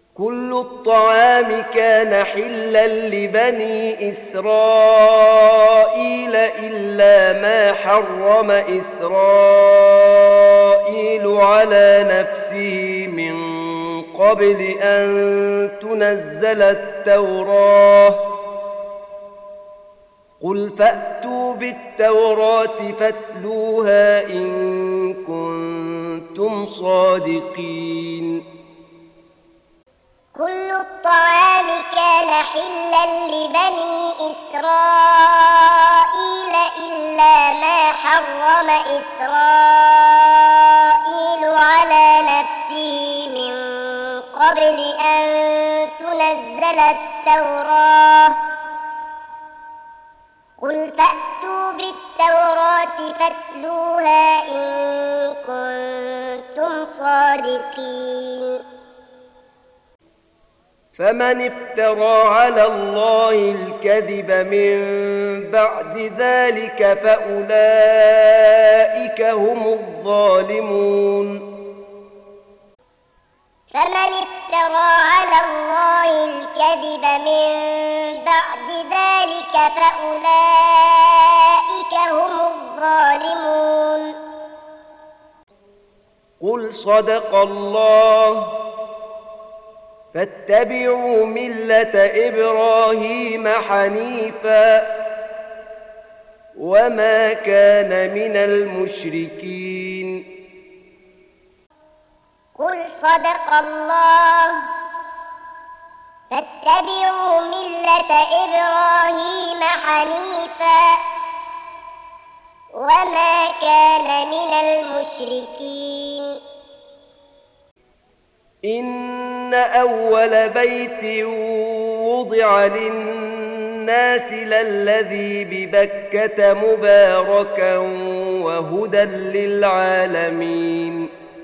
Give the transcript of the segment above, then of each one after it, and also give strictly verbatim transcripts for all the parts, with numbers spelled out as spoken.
كل الطعام كان حلا لبني إسرائيل إلا ما حرم إسرائيل على نفسه من قبل أن تنزل التوراة. قل فأتوا بالتوراة فاتلوها إن كنتم صادقين. كل الطعام كان حلا لبني إسرائيل إلا ما حرم إسرائيل على نفسه من قبل أن تنزل التوراة. قل فأتوا بالتوراة فاتلوها إن كنتم صادقين. فمن افترى على الله الكذب من بعد ذلك فأولئك هم الظالمون. فمن افترى على الله الكذب من بعد ذلك فأولئك هم الظالمون. قل صدق الله فاتبعوا ملة إبراهيم حنيفا وما كان من المشركين. قل صدق الله فاتبعوا ملة إبراهيم حنيفا وما كان من المشركين. إن أول بيت وضع للناس للذي ببكة مباركا وهدى للعالمين.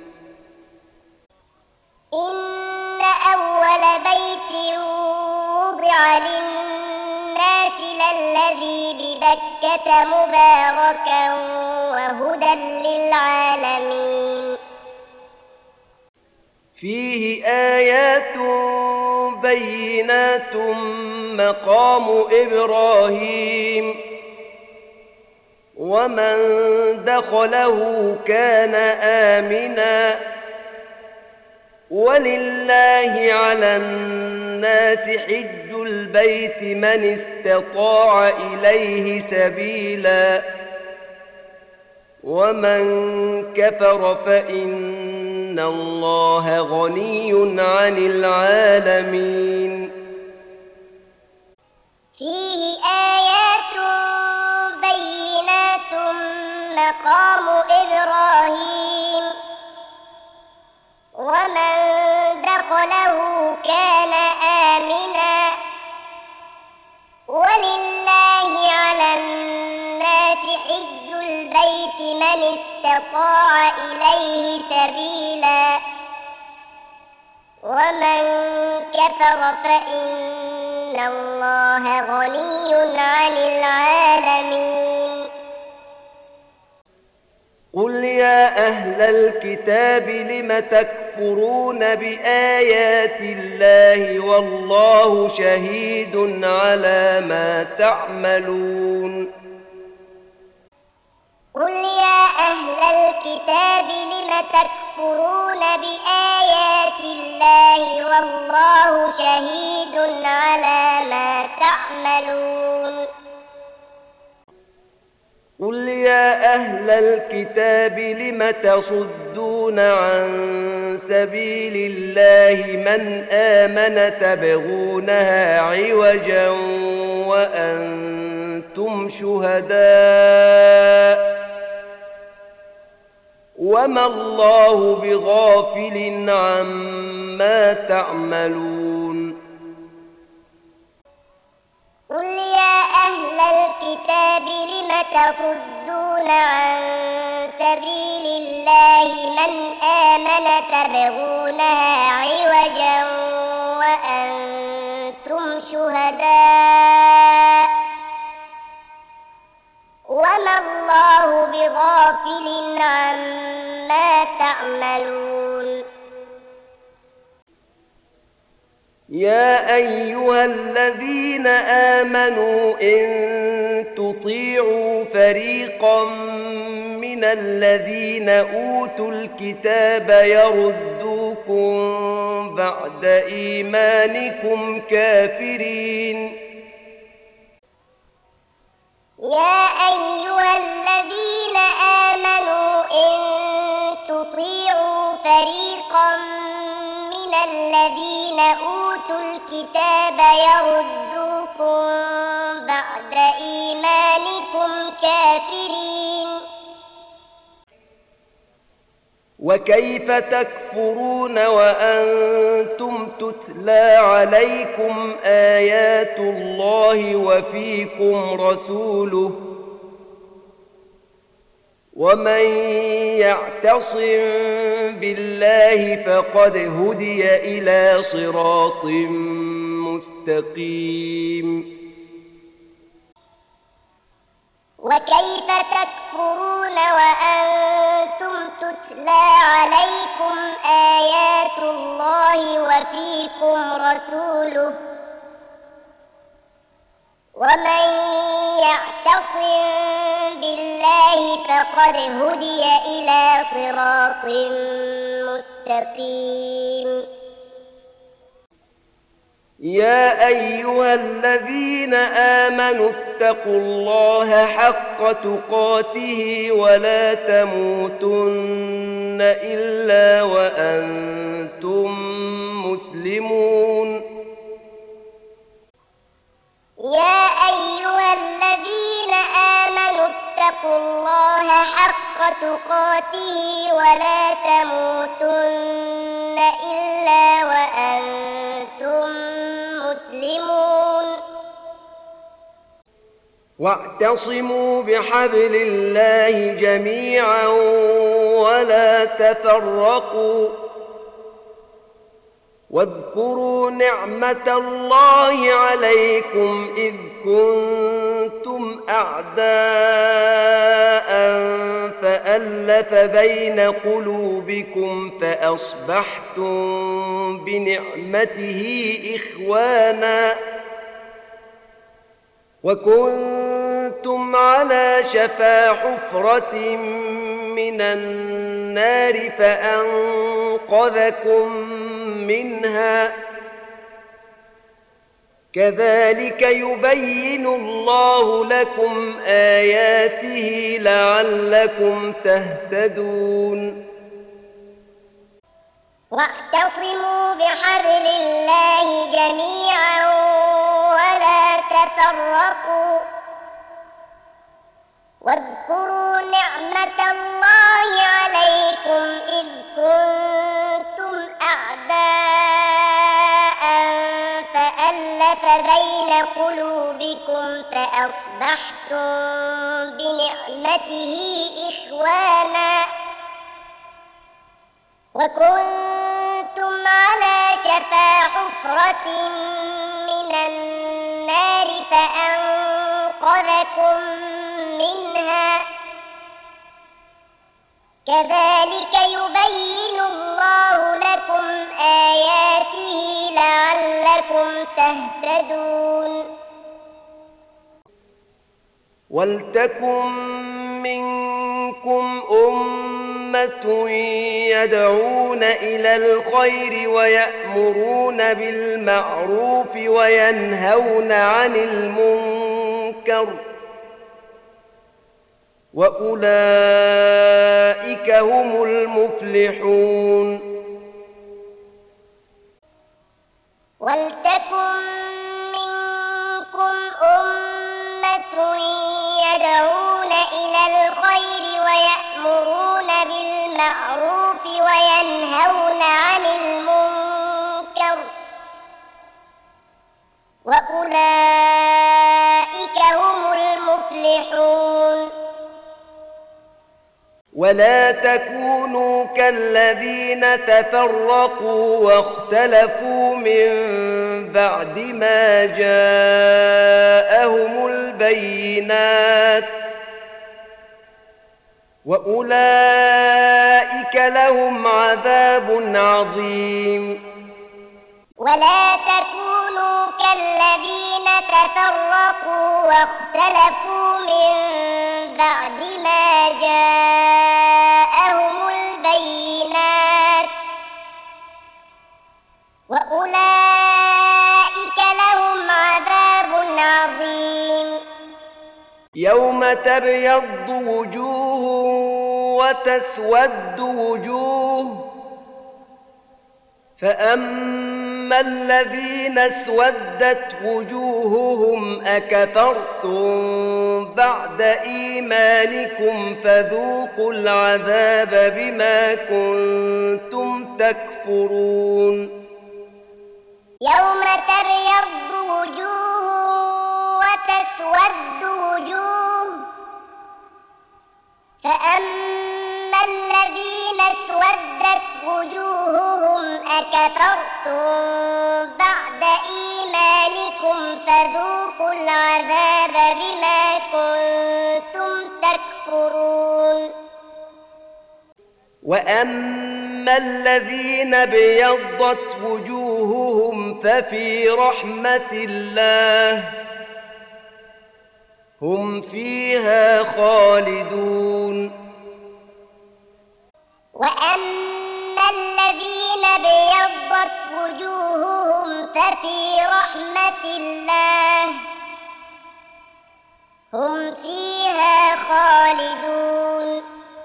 إن أول بيت وضع للناس للذي ببكة مباركا وهدى للعالمين. فيه آيات بينات مقام إبراهيم ومن دخله كان آمنا ولله على الناس حج البيت من استطاع إليه سبيلا ومن كفر فإن إن الله غني عن العالمين. فيه آيات بينات مقام إبراهيم ومن دخله كان آمنا ولله على الناس حج البيت من استطاع إليه سبيلا ومن كفر فإن الله غني عن العالمين. قل يا أهل الكتاب لم تكفرون بآيات الله والله شهيد على ما تعملون. قل يا أهل الكتاب لم تكفرون بآيات الله والله شهيد على ما تعملون. قل يا أهل الكتاب لم تصدون عن سبيل الله من آمن تبغونها عوجا وأنتم شهداء وما الله بغافل عما تعملون. قل يا أهل الكتاب لم تصدون عن سبيل الله من آمن تبغونها عوجا وأنتم شهداء وما الله بغافل عما تعملون. يا أيها الذين آمنوا إن تطيعوا فريقا من الذين أوتوا الكتاب يردوكم بعد إيمانكم كافرين. يا أيها الذين آمنوا إن تطيعوا فريقا من الذين أوتوا الكتاب يردوكم بعد إيمانكم كافرين. وكيف تكفرون وأنتم تتلى عليكم آيات الله وفيكم رسوله ومن يعتصم بالله فقد هدي إلى صراط مستقيم. وكيف تكفرون وأنتم تتلى عليكم آيات الله وفيكم رسوله ومن يعتصم بالله فقد هدي إلى صراط مستقيم. يا أيها الذين آمنوا اتقوا الله حق تقاته ولا تموتن إلا وأنتم مسلمون. يا أيها الذين آمنوا اتقوا الله حق تقاته ولا تموتن إلا وأنتم مسلمون. واعتصموا بحبل الله جميعا ولا تفرقوا واذكروا نعمة الله عليكم إذ كنتم أعداء فألف بين قلوبكم فأصبحتم بنعمته إخوانا وكنتم على شفا حفرة من النار فأنقذكم منها كذلك يبين الله لكم آياته لعلكم تهتدون. واعتصموا بحبل الله جميعا ولا تفرقوا واذكروا نعمة الله عليكم إذ كنتم أعداء فألف بين قلوبكم فأصبحتم بنعمته إخوانا وكنتم على شفا حفرة من النار فأنقذكم منها كذلك يبين الله لكم آياته لعلكم تهتدون. ولتكن منكم أمة يدعون إلى الخير ويأمرون بالمعروف وينهون عن المنكر وأولئك هم المفلحون. ولتكن منكم أمة يدعون إلى الخير ويأمرون بالمعروف وينهون عن المنكر وأولئك هم المفلحون. ولا تكونوا كالذين تفرقوا واختلفوا من بعد ما جاءهم البينات وأولئك لهم عذاب عظيم. ولا تكونوا كالذين تفرقوا واختلفوا من بعد ما جاءهم البينات وأولئك لهم عذاب عظيم. يوم تبيض وجوه وتسود وجوه، فأما الذين اسودت وجوههم أكفرتم بعد إيمانكم فذوقوا العذاب بما كنتم تكفرون. يوم تبيض وجوه وتسود وجوه، فأما الذين اسودت وجوههم أكفرتم بعد إيمانكم فذوقوا العذاب بما كنتم تكفرون. وأما الذين ابيضت وجوههم ففي رحمة الله هم فيها خالدون. وأما الذين ابيضت وجوههم ففي رحمة الله هم فيها خالدون.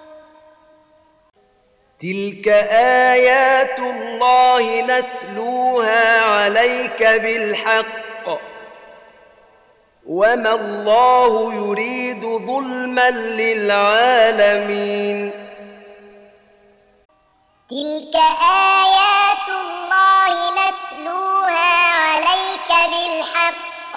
تلك آيات الله نتلوها عليك بالحق وما الله يريد ظلما للعالمين. تلك آيات الله نتلوها عليك بالحق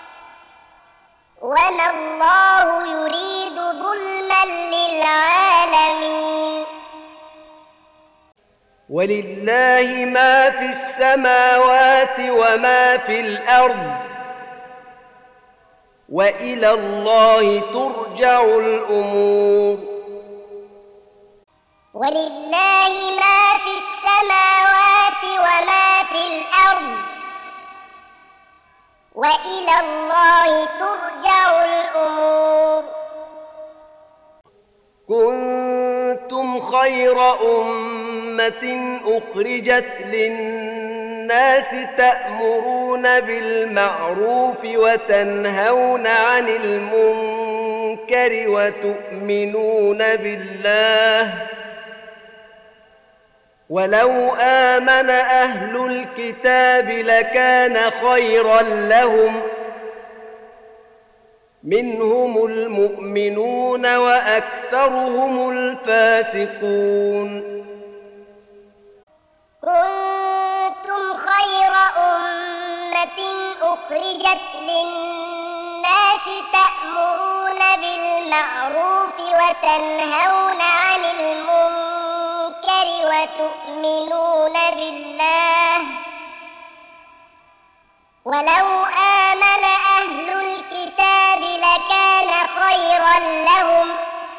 وما الله يريد ظلما للعالمين. ولله ما في السماوات وما في الأرض وإلى الله ترجع الأمور. ولله ما في السماوات وما في الأرض وإلى الله ترجع الأمور. كنتم خير أمة أخرجت للناس تأمرون بالمعروف وتنهون عن المنكر وتؤمنون بالله ولو آمن أهل الكتاب لكان خيرا لهم منهم المؤمنون وأكثرهم الفاسقون. كنتم خير أمة أخرجت للناس تأمرون بالمعروف وتنهون عن المنكر وتؤمنون بالله ولو آمن أهل الكتاب لكان خيرا لهم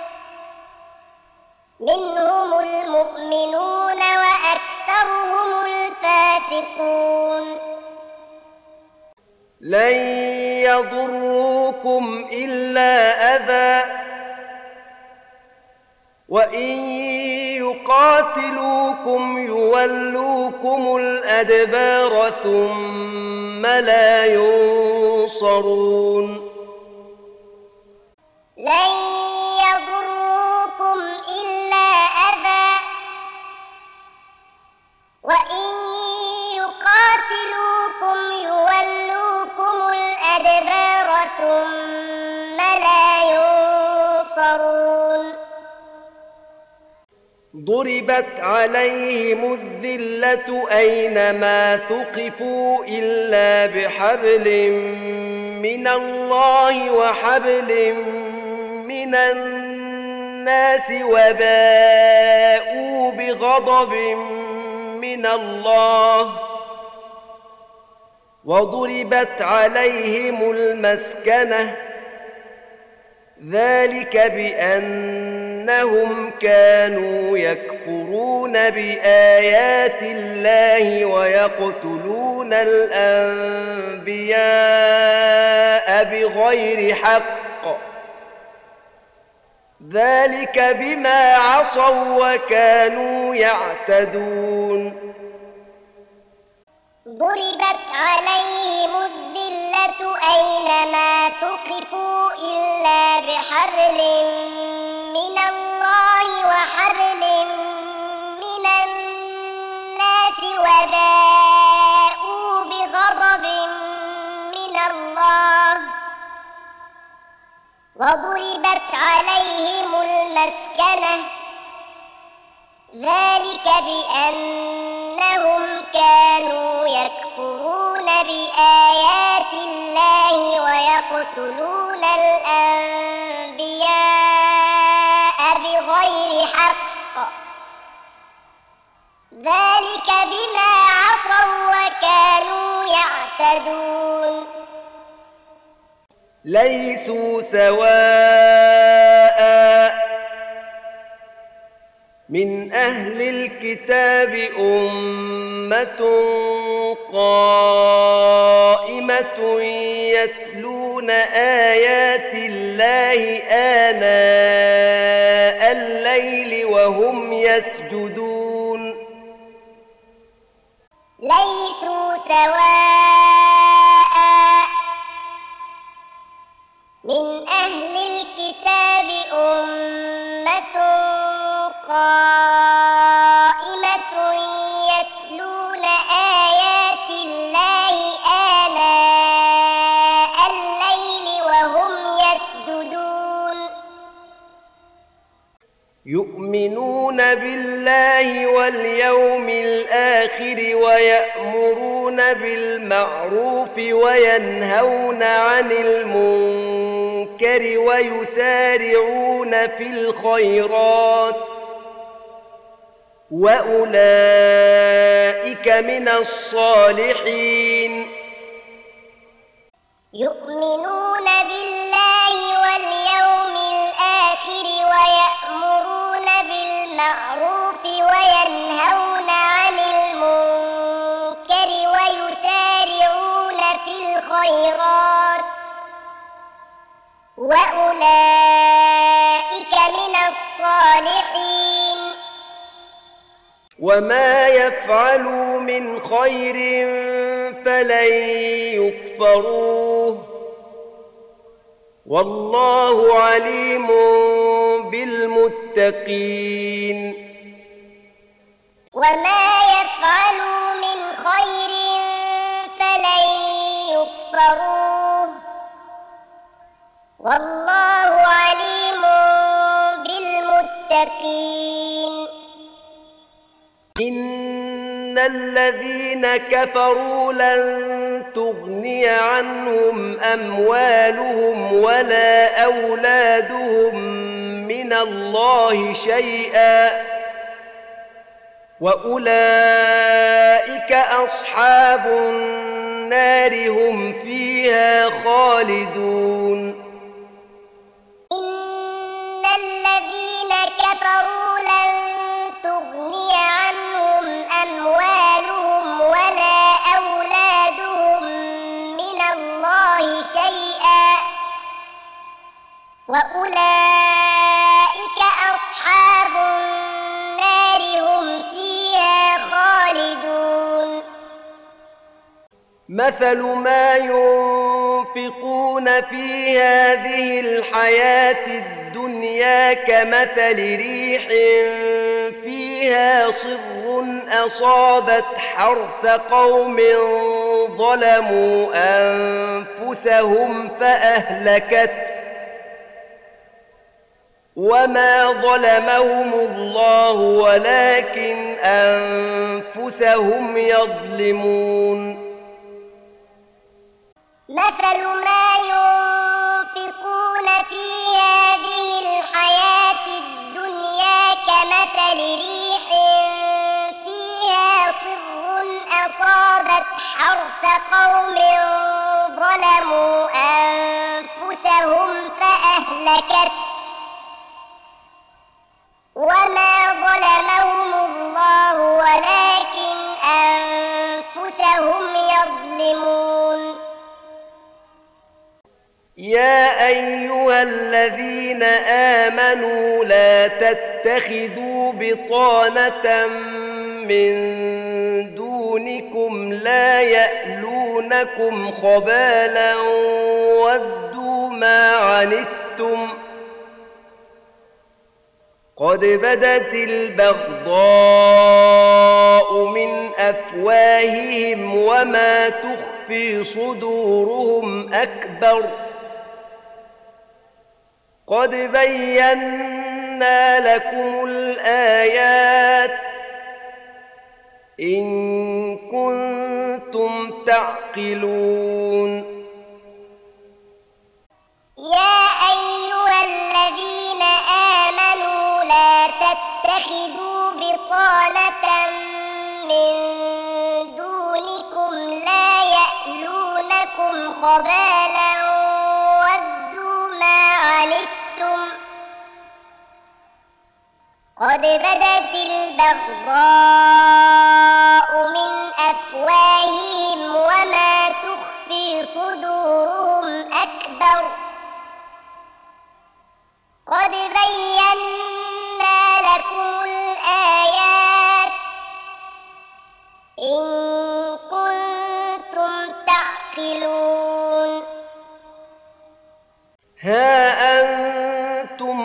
منهم المؤمنون وأكثرهم الفاسقون. لن يضروكم إلا أذى وإن يقاتلوكم يولوكم الأدبار ثم لا ينصرون. لن يضروكم إلا أذى وإن يقاتلوكم يولوكم الأدبار ثم لا ينصرون. ضربت عليهم الذلة أينما ثقفوا إلا بحبل من الله وحبل من الناس وباءوا بغضب من الله وضربت عليهم المسكنة ذلك بأن إنهم كانوا يكفرون بآيات الله ويقتلون الأنبياء بغير حق ذلك بما عصوا وكانوا يعتدون ضربت عليهم الذلة أينما ثقفوا إلا بحبل من الله وحبل من الناس وباءوا بغضب من الله وضربت عليهم المسكنة ذلك بأنهم كانوا يكفرون بآيات الله ويقتلون الأنبياء بغير حق ذلك بما عصوا وكانوا يعتدون ليسوا سواء من أهل الكتاب أمة قائمة يتلون آيات الله آناء الليل وهم يسجدون ليسوا سواء من أهل الكتاب أمة قائمة يتلون آيات الله آناء الليل وهم يسجدون يؤمنون بالله واليوم الآخر ويأمرون بالمعروف وينهون عن المنكر ويسارعون في الخيرات وأولئك من الصالحين يؤمنون بالله واليوم الآخر ويأمرون بالمعروف وينهون عن المنكر ويسارعون في الخيرات وأولئك من الصالحين وما يفعلوا من خير فلن يكفروه والله عليم بالمتقين وما يفعلوا من خير فلن يكفروه والله عليم بالمتقين إن الذين كفروا لن تغني عنهم أموالهم ولا أولادهم من الله شيئا وأولئك أصحاب النار هم فيها خالدون إن الذين كفروا لن تغني عنهم أموالهم ولا أولادهم من الله شيئا وأولئك أصحاب النار هم فيها خالدون مثل ما ينفقون في هذه الحياة الدنيا كمثل ريح فيها صر أصابت حرث قوم ظلموا أنفسهم فأهلكت وما ظلمهم الله ولكن أنفسهم يظلمون مثل ما ينفقون في هذه الحياة الدنيا كمثل ريح فيها صر أصابت حرث قوم ظلموا أنفسهم فأهلكت يا أيها الذين آمنوا لا تتخذوا بطانة من دونكم لا يألونكم خبالا ودوا ما عنتم قد بدت البغضاء من أفواههم وما تخفي صدورهم أكبر قد بينا لكم الآيات إن كنتم تعقلون يا أيها الذين آمنوا لا تتخذوا بطانة من دونكم لا يألونكم خبالا ودوا ما عنتم قد بدت البغضاء من أفواههم وما تخفي صدورهم أكبر قد بينا لكم الآيات إن كنتم تعقلون ها أنتم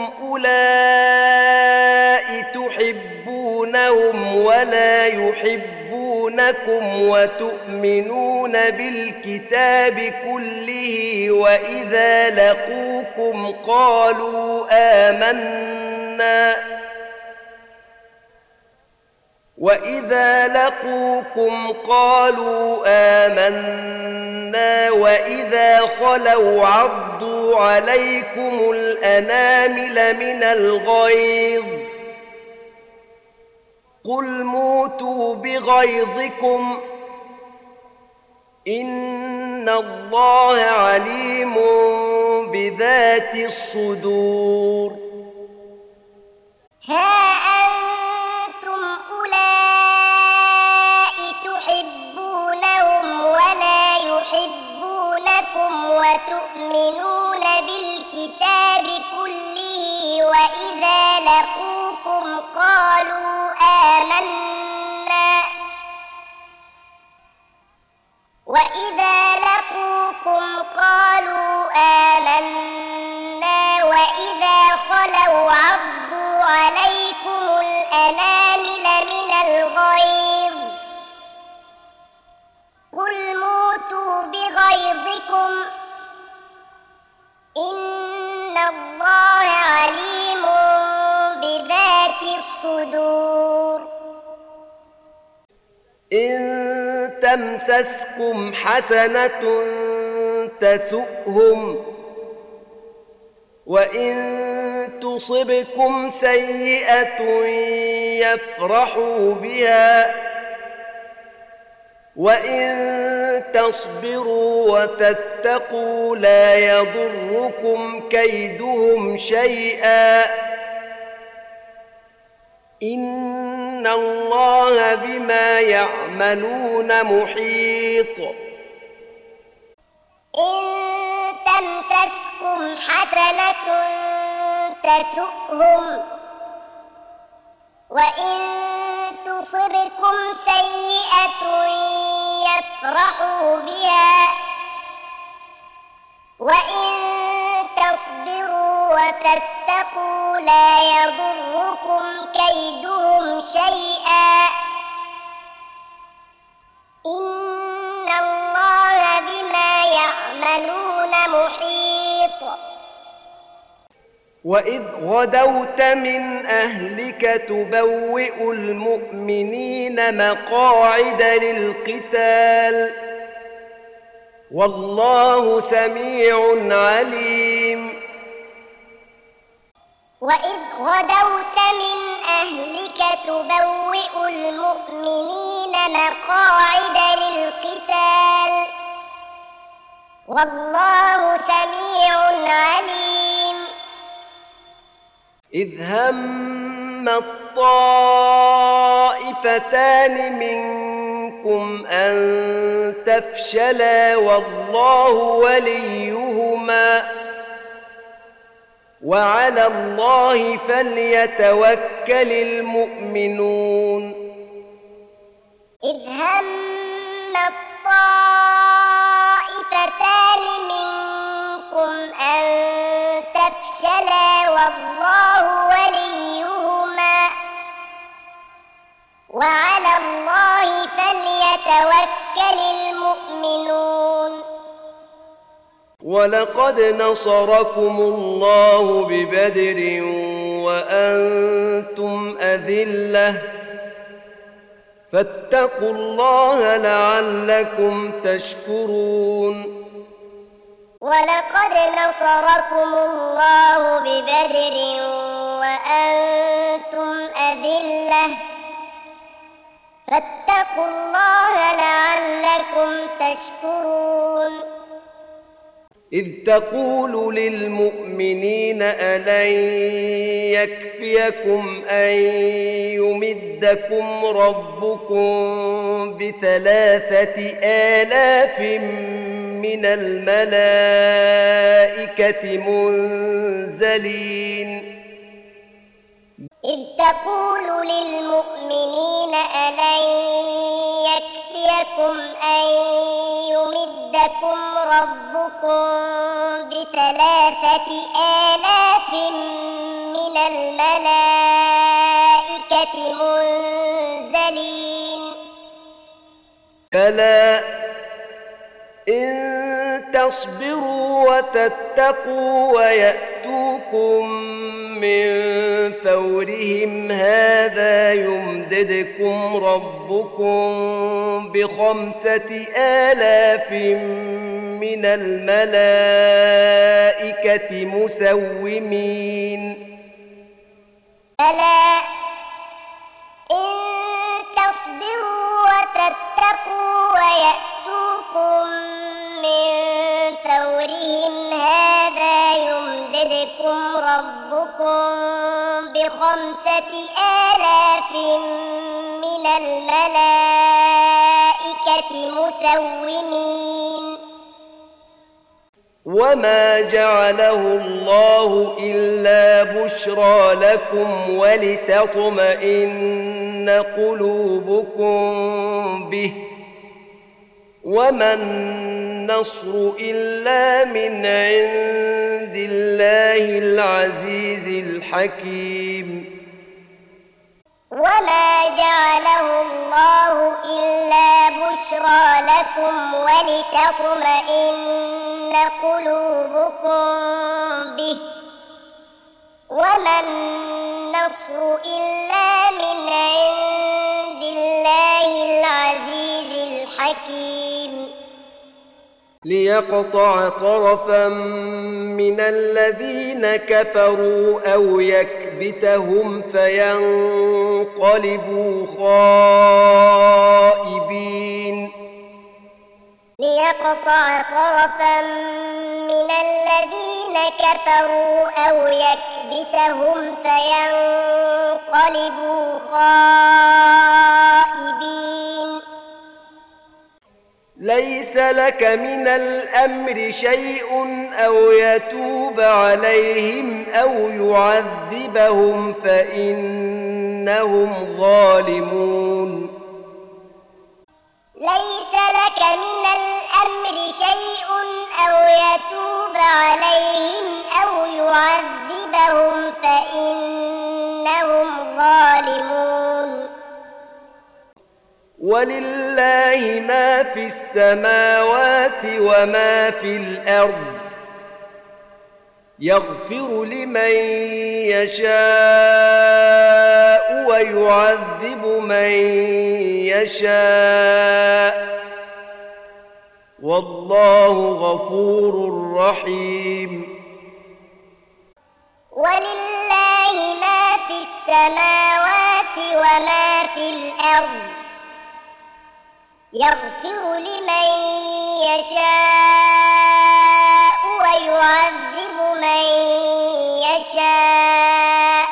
أولئك تحبونهم ولا يحبونكم وتؤمنون بالكتاب كله وإذا لقوكم قالوا آمنا وإذا لقوكم قالوا آمنا وإذا خلوا عضوا عليكم الأنامل من الغيظ قل موتوا بغيظكم إن الله عليم بذات الصدور ها أنتم أولئك تحبونهم ولا يحبونكم وتؤمنون بالكتاب كله وإذا لقوكم قالوا آمنا وإذا لقوكم قالوا آمنا وإذا خلوا عضوا عليكم الأنامل من الغيظ قل موتوا بغيظكم إن الله عليم بذات الصدور إن تمسسكم حسنة تسؤهم وإن تصبكم سيئة يفرحوا بها وإن تصبروا وتتقوا لا يضركم كيدهم شيئا إن الله بما يعملون محيط إن تمسسكم حسنة تسؤهم وإن تصبكم سيئة يفرحوا بها وإن تصبروا وتتقوا لا يضركم كيدهم شيئا إن الله بما يعملون محيط وإذ غدوت من أهلك تبوئ المؤمنين مقاعد للقتال والله سميع عليم وإذ غدوت من أهلك تبوئ المؤمنين مقاعد للقتال والله سميع عليم إذ هم الطائفتان منكم أن تفشلا والله وليهم وليهما وعلى الله فليتوكل المؤمنون. إذ هم الطائفتان منكم أن تفشلا والله وليهما وعلى الله فليتوكل المؤمنون. ولقد نصركم الله ببدر وأنتم أذلة فاتقوا الله لعلكم تشكرون. ولقد نصركم الله ببدر وأنتم أذلة فاتقوا الله لعلكم تشكرون. إذ تقول للمؤمنين ألن يكفيكم أن يمدكم ربكم بثلاثة آلاف من الملائكة منزلين. إذ تقول للمؤمنين ألن يكفيكم أن يمدكم ربكم بثلاثة آلاف من الملائكة منزلين. بلى إن تصبروا وتتقوا ويأتوكم من فورهم هذا يمددكم ربكم بخمسة آلاف من الملائكة مسومين. بلى إن تصبروا وتتقوا ويأتوكم من فورهم هذا يمددكم ربكم بخمسة آلاف من الملائكة مسومين. وما جعله الله إلا بشرى لكم ولتطمئن قلوبكم به وما النصر إلا من عند الله العزيز الحكيم. وما جعله الله إلا بشرى لكم ولتطمئن قلوبكم به وما النصر إلا من عند الله العزيز الحكيم. ليقطع طرفا من الذين كفروا أو يكبتهم فينقلبوا خائبين. ليقطع طرفا من الذين كفروا أو يكبتهم فينقلبوا خائبين. ليس لك من الأمر شيء أو يتوب عليهم أو يعذبهم فإنهم ظالمون. ليس لك من الأمر شيء أو يتوب عليهم أو يعذبهم فإنهم ظالمون. ولله ما في السماوات وما في الأرض يغفر لمن يشاء ويعذب من يشاء والله غفور رحيم. ولله ما في السماوات وما في الأرض يغفر لمن يشاء ويعذب من يشاء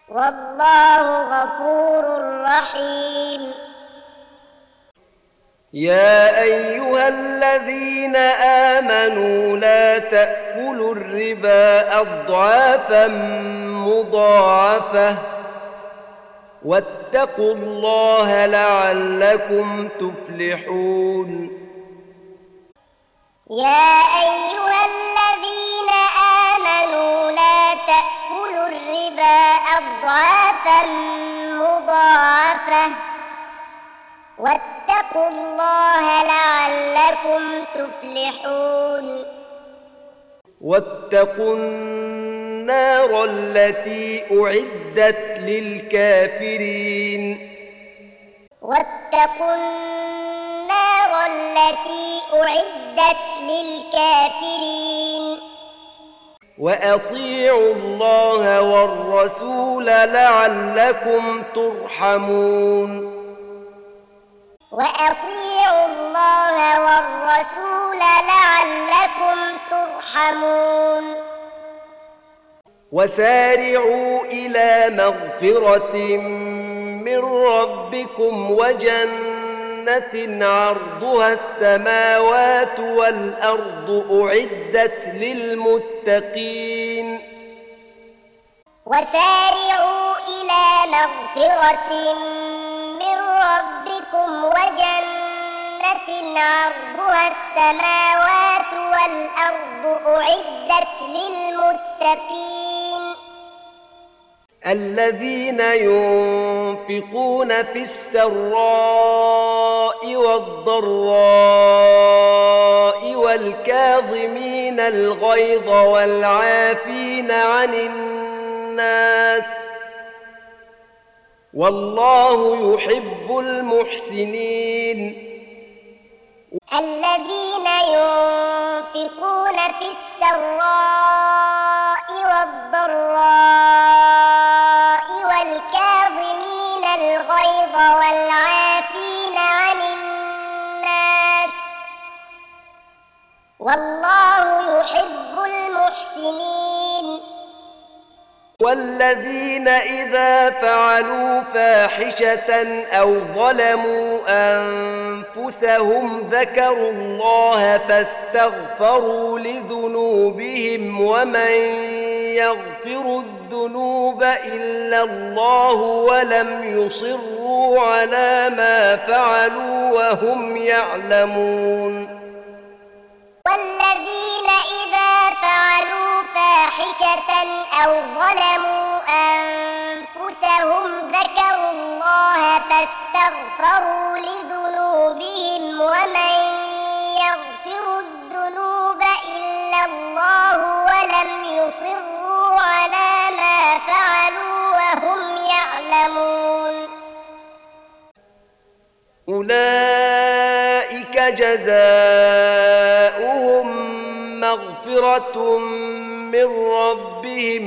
والله غفور رحيم. يا أيها الذين آمنوا لا تأكلوا الربا أضعافا مضاعفة واتقوا الله لعلكم تفلحون. يا أيها الذين آمنوا لا تأكلوا الربا أضعافا مضاعفة واتقوا الله لعلكم تفلحون. واتقوا النار التي أعدت للكافرين. واتقوا النار التي أعدت للكافرين. وأطيعوا الله والرسول لعلكم ترحمون. وأطيعوا الله والرسول لعلكم ترحمون. وسارعوا إلى مغفرة من ربكم وجنة عرضها السماوات والأرض أعدت للمتقين. وسارعوا إلى مغفرة من ربكم وجنة عرضها السماوات والأرض أعدت للمتقين. الذين ينفقون في السراء والضراء والكاظمين الغيظ والعافين عن الناس والله يحب المحسنين. الذين ينفقون في السراء والضراء والكاظمين الغيظ والعافين عن الناس والله يحب المحسنين. والذين إذا فعلوا فاحشة أو ظلموا أنفسهم ذكروا الله فاستغفروا لذنوبهم ومن يغفر الذنوب إلا الله ولم يصروا على ما فعلوا وهم يعلمون. والذين إذا فعلوا فاحشة أو ظلموا أنفسهم ذكروا الله فاستغفروا لذنوبهم ومن يغفر الذنوب إلا الله ولم يصروا على ما فعلوا وهم يعلمون. أولئك جزاؤهم مغفرة من ربهم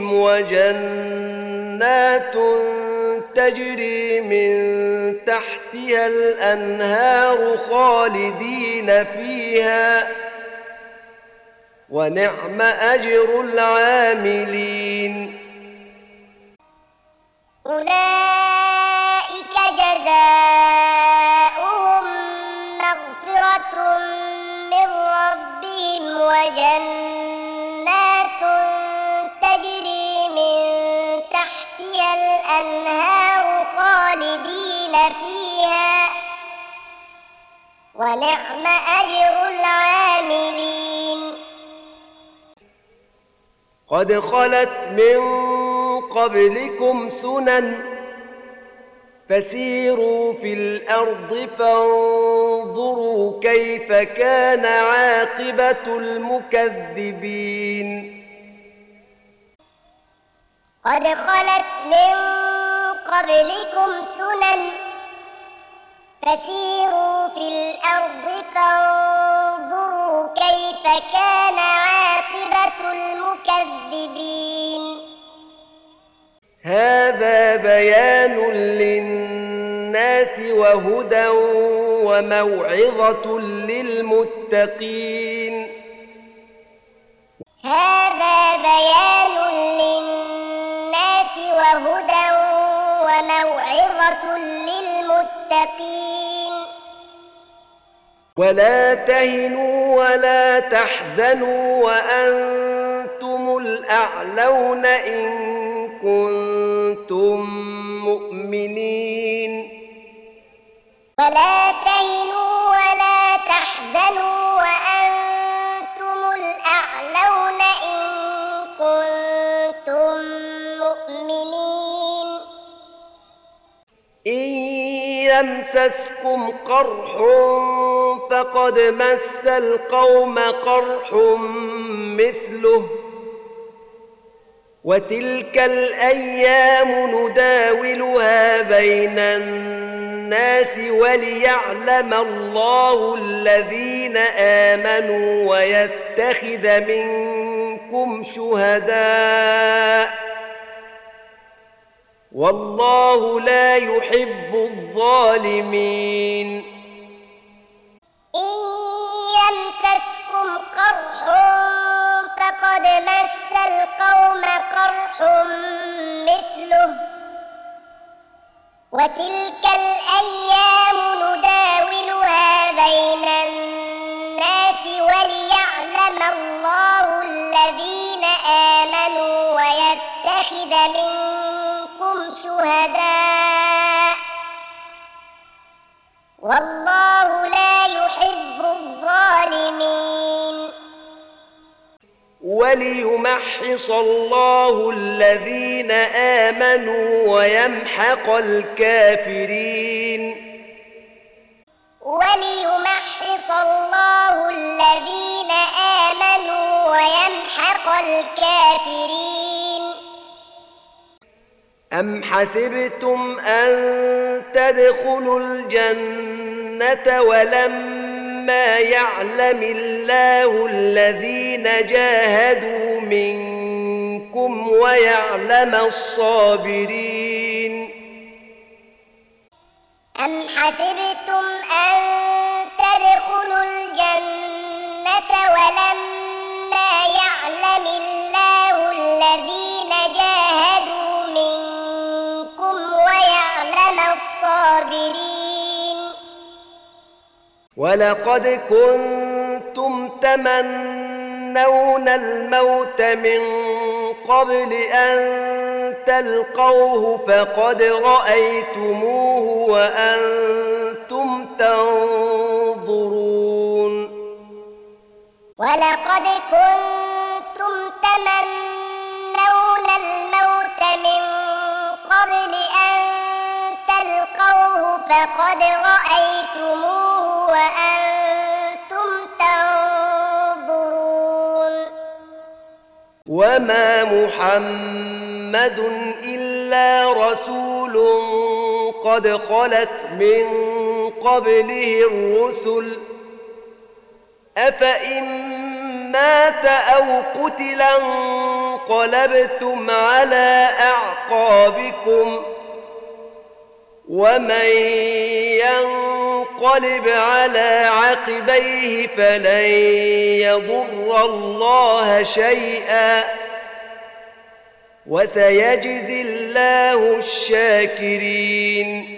وجنات تجري من تحتها الأنهار خالدين فيها ونعم أجر العاملين. أولئك جزاؤهم مغفرة من ربهم وجنات تجري من تحتها الأنهار خالدين فيها ونعم أجر العاملين. قد خلت من قبلكم سنن فسيروا في الأرض فانظروا كيف كان عاقبة المكذبين. قد خلت من قبلكم سنن فسيروا في الأرض فانظروا كيف كان عاقبة المكذبين. هذا بيان للناس وهدى وموعظة للمتقين. هذا بيان للناس وهدى وموعظة للمتقين. ولا تهنوا ولا تحزنوا وأنتم الأعلون إن كنتم مؤمنين ولا تهنوا ولا تحزنوا وأنتم الأعلون إن كنتم مؤمنين إن يمسسكم قرح فقد مس القوم قرح مثله وتلك الأيام نداولها بين الناس وليعلم الله الذين آمنوا ويتخذ منكم شهداء والله لا يحب الظالمين إن يمسسكم قرح فقد مس القوم قرح مثله وتلك الأيام نداولها بين الناس وليعلم الله الذين آمنوا ويتخذ منكم شهداء والله لا يحب الظالمين وليمحص الله الذين آمنوا ويمحق الكافرين وليمحص الله الذين آمنوا ويمحق الكافرين أم حسبتم أن تدخلوا الجنة ولما يعلم الله الذين جاهدوا منكم ويعلم الصابرين أم حسبتم أن تدخلوا الجنة ولما يعلم الله الذين جاهدوا منكم ويعلم الصابرين ولقد كنتم تمنون الموت من قبل أن تلقوه فقد رأيتموه وأنتم تنظرون ولقد كنتم تمنون الموت من قبل أن تلقوه فقد رأيتموه وأنتم تنظرون وما محمد إلا رسول قد خلت من قبله الرسل أفإن مات أو قتل انقلبتم على أعقابكم ومن ينقلب على عقبيه فلن يضر الله شيئا وسيجزي الله الشاكرين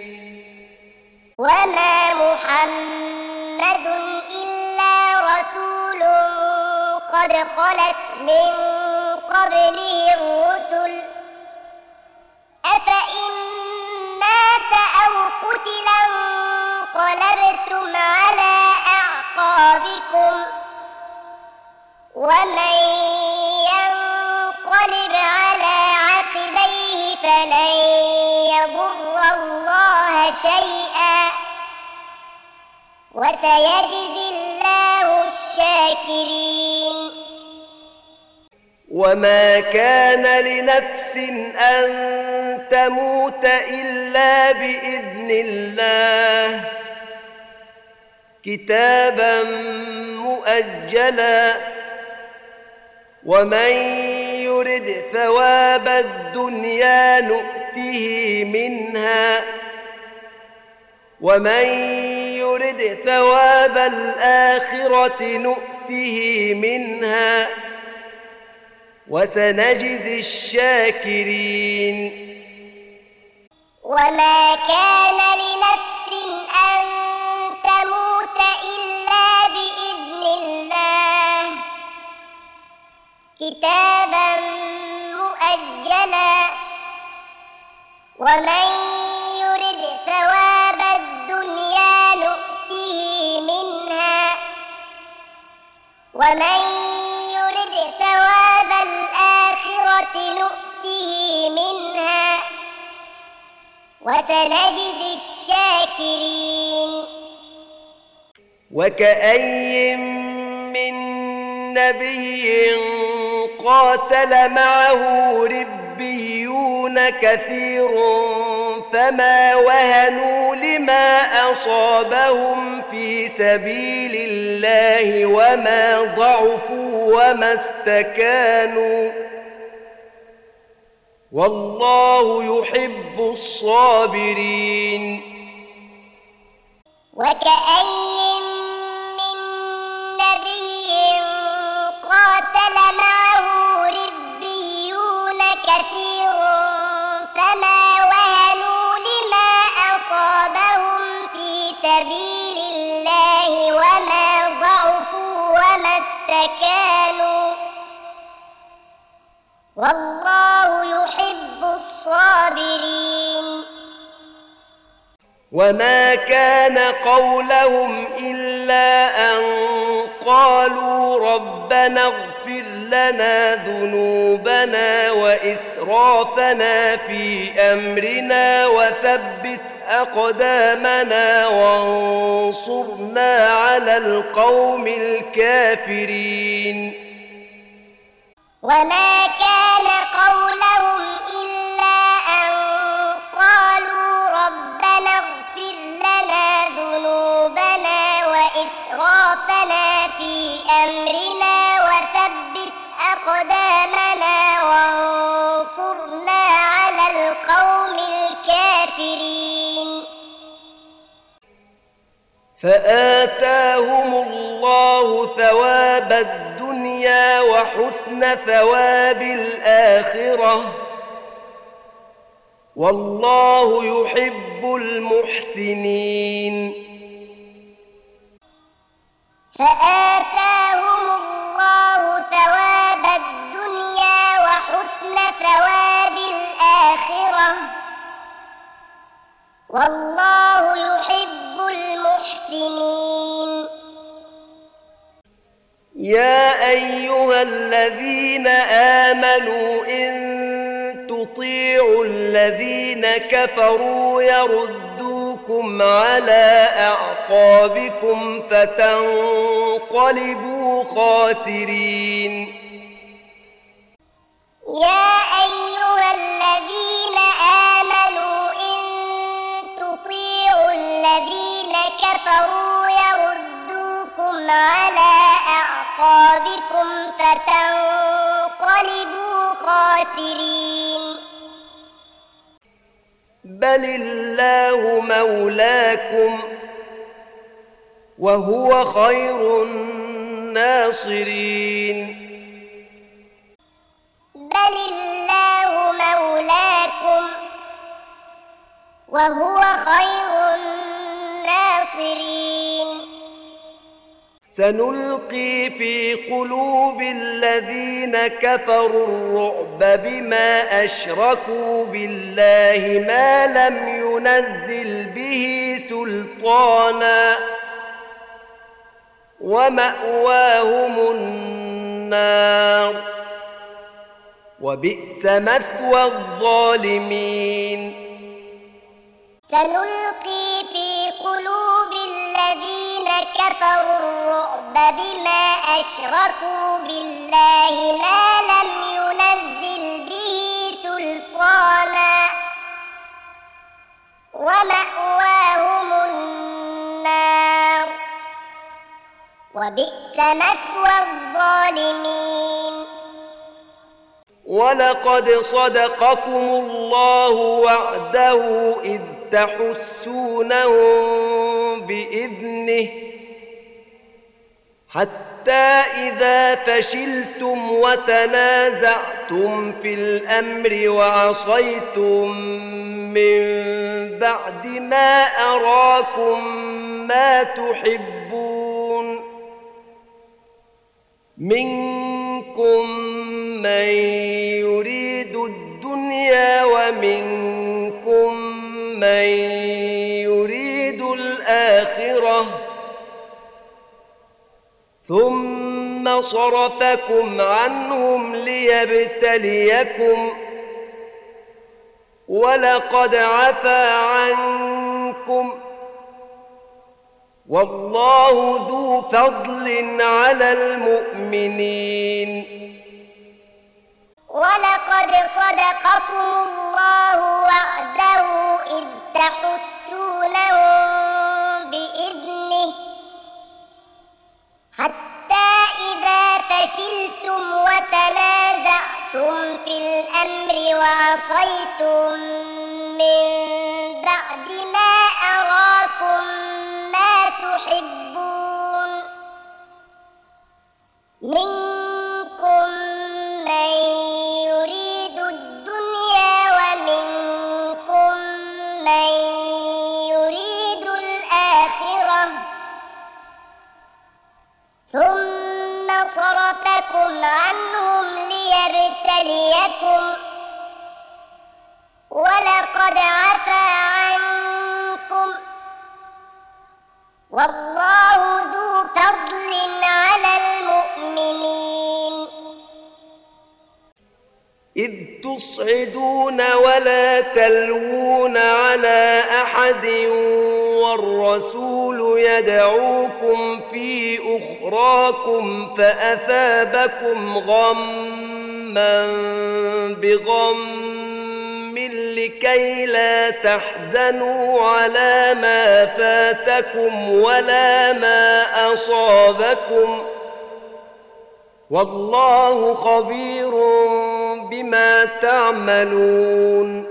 وما محمد إلا رسول قد خلت من قبله الرسل أفإن مات أو قتل انقلبتم على أعقابكم ومن ينقلب على عقبيه فلن يضر الله شيئا وسيجزي الله الشاكرين وما كان لنفس أن تموت إلا بإذن الله كتابا مؤجلا ومن يرد ثواب الدنيا نؤته منها ومن يرد ثواب الآخرة نؤته منها وسنجزي الشاكرين وما كان لنفس أن تموت إلا كتابا مؤجلا ومن يرد ثواب الدنيا نؤته منها ومن يرد ثواب الآخرة نؤته منها وسنجزي الشاكرين. وكأي من نبي قاتل معه ربيون كثير فما وهنوا لما أصابهم في سبيل الله وما ضعفوا وما استكانوا والله يحب الصابرين. وكأي من نبي قاتل معه ربيون كثير فما وهنوا لما أصابهم في سبيل الله وما ضعفوا وما استكانوا والله يحب الصابرين. وما كان قولهم إلا أن قالوا ربنا اغفر لنا ذنوبنا وإسرافنا في أمرنا وثبت أقدامنا وانصرنا على القوم الكافرين. وما كان قولهم إلا أن قالوا ربنا اغفر لنا ذنوبنا وإسرافنا في أمرنا وثبت أقدامنا وانصرنا على القوم الكافرين. فآتاهم الله ثواب الدنيا وحسن ثواب الآخرة والله يحب المحسنين. فآتاهم الله ثواب الدنيا وحسن ثواب الآخرة والله يحب المحسنين. يا أيها الذين آمنوا إن تطيعوا الذين كفروا يردوكم على أعقابكم فتنقلبوا خاسرين. يا أيها الذين آمنوا إن تطيعوا الذين كفروا يردوكم على أعقابكم فتنقلبوا خاسرين. بل الله مولاكم وهو خير الناصرين. بل الله مولاكم وهو خير الناصرين. سنلقي في قلوب الذين كفروا الرعب بما أشركوا بالله ما لم ينزل به سلطانا ومأواهم النار وبئس مثوى الظالمين. سنلقي في قلوب الذين كفروا الرعب بما أشركوا بالله ما لم ينزل به سلطانا ومأواهم النار وبئس مثوى الظالمين. ولقد صدقكم الله وعده إذ تحسونهم بإذنه حتى إذا فشلتم وتنازعتم في الأمر وعصيتم من بعد ما أراكم ما تحبون منكم من يريد الدنيا ومنكم من يريد الآخرة ثم صرفكم عنهم ليبتليكم ولقد عفا عنكم والله ذو فضل على المؤمنين. ولقد صدقكم الله وعده إذ تحسونهم بإذنه حتى إذا فشلتم وتنازعتم في الأمر وعصيتم من بعد ما أراكم ما تحبون منكم من يريد الدنيا ومنكم من يريد الآخرة ثم صرفكم عنهم ليبتليكم ولقد عفا عنكم والله ذو فضل على المؤمنين. إذ تصعدون ولا تلوون على أحد والرسول يدعوكم في أخراكم فأثابكم غما بغم لكي لا تحزنوا على ما فاتكم ولا ما أصابكم والله خبير بما تعملون.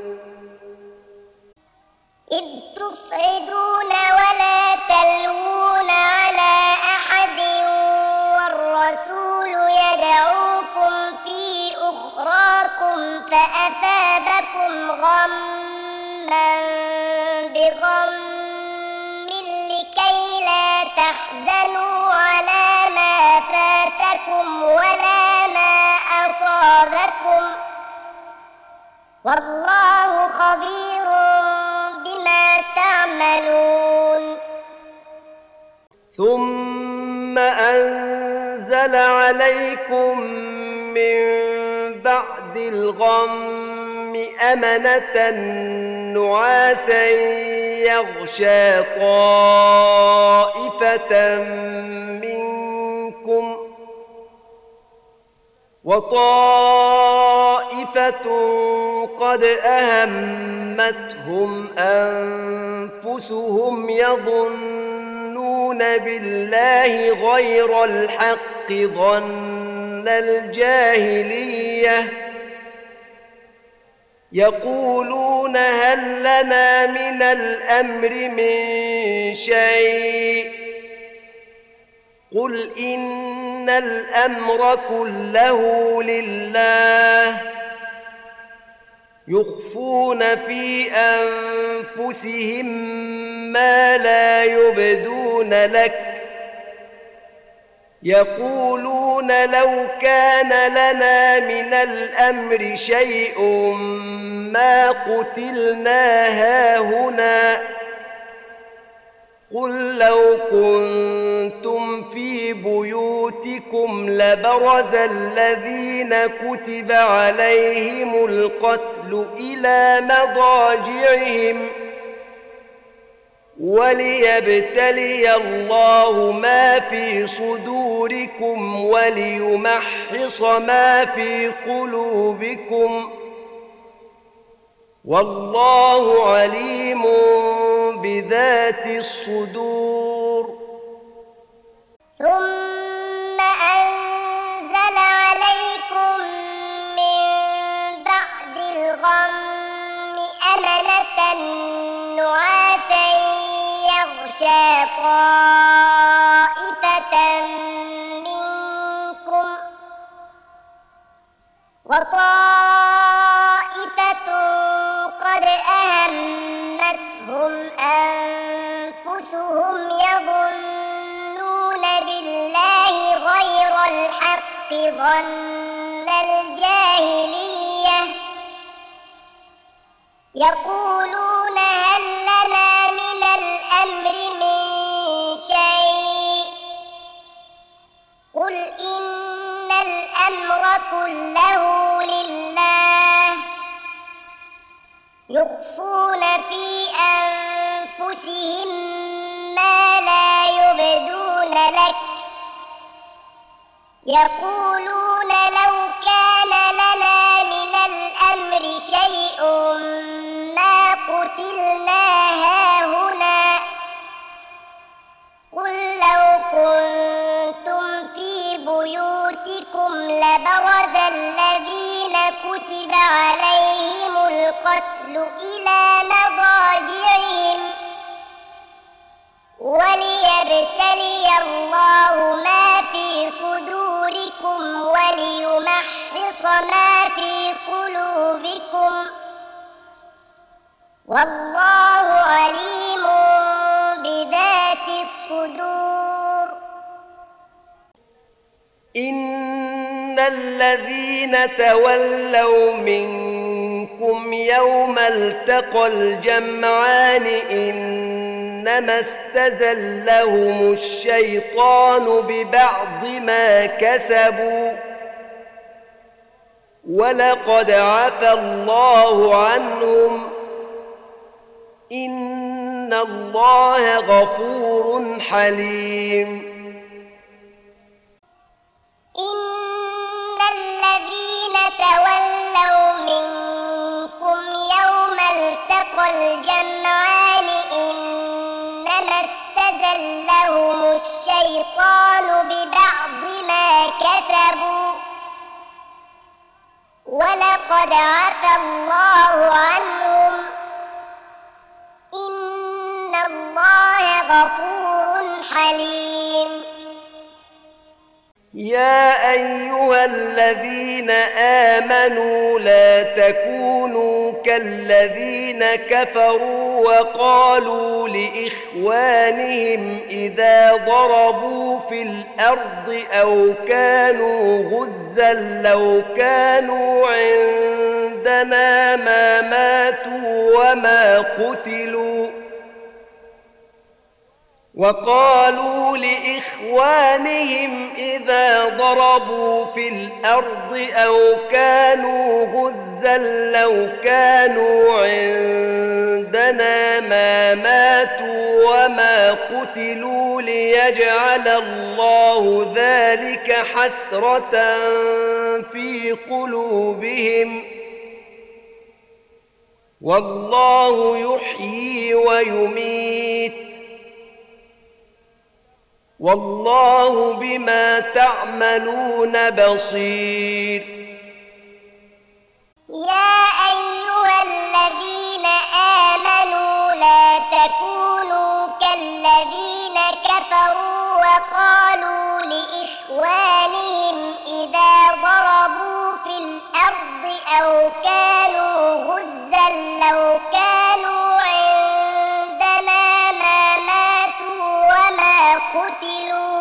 إذ تصعدون ولا تلوون على أحد والرسول يدعوكم في أخراكم فأثابكم غما بغم لكي لا تحزنوا على ما فاتكم ولا ما أصابكم والله خبير بما تعملون. ثم أنزل عليكم من بعد الغم أمنة نعاسا يغشى طائفة منكم وطائفة قد أهمتهم أنفسهم يظنون بالله غير الحق ظن الجاهلية يقولون هل لنا من الأمر من شيء قل إن الأمر كله لله يخفون في أنفسهم ما لا يبدون لك يقولون لو كان لنا من الأمر شيء ما قتلنا هاهنا قل لو كنتم في بيوتكم لبرز الذين كتب عليهم القتل إلى مضاجعهم وليبتلي الله ما في صدوركم وليمحص ما في قلوبكم والله عليم بذات الصدور. ثم أنزل عليكم من بعد الغم أمنة نعاسا يغشى طائفة منكم وطائفة قد أهمتهم أنفسهم يظنون بالله غير الحق ظن الجاهلية يقولون هل لنا من الأمر من شيء قل إن الأمر كله لله يخفون في أنفسهم ما لا يبدون لك يقولون لو كان لنا من الأمر شيء ما قتلنا هاهنا قل لو كنتم في بيوتكم لبرز الذين كتب عليهم القتل إلى مضاجعهم وليبتلي الله ما في صدوركم وليمحص ما في قلوبكم والله عليم بذات الصدور. إن الذين تولوا منكم يوم التقى الجمعان إنما استزلهم الشيطان ببعض ما كسبوا ولقد عفى الله عنهم إن الله غفور حليم. إن الذين تولوا منكم يوم التقى الجمعان إنما استزلهم الشيطان ببعض ما كسبوا ولقد عفى الله عنهم إن الله غفور حليم. يا أيها الذين آمنوا لا تكونوا كالذين كفروا وقالوا لإخوانهم إذا ضربوا في الأرض أو كانوا غزا لو كانوا عندنا ما ماتوا وما قتلوا وقالوا لإخوانهم إذا ضربوا في الأرض أو كانوا غزا لو كانوا عندنا ما ماتوا وما قتلوا ليجعل الله ذلك حسرة في قلوبهم والله يحيي ويميت والله بما تعملون بصير. يا أيها الذين آمنوا لا تكونوا كالذين كفروا وقالوا لإخوانهم إذا ضربوا في الأرض أو كانوا غزا لو كانوا عندنا ما ماتوا وما قتلوا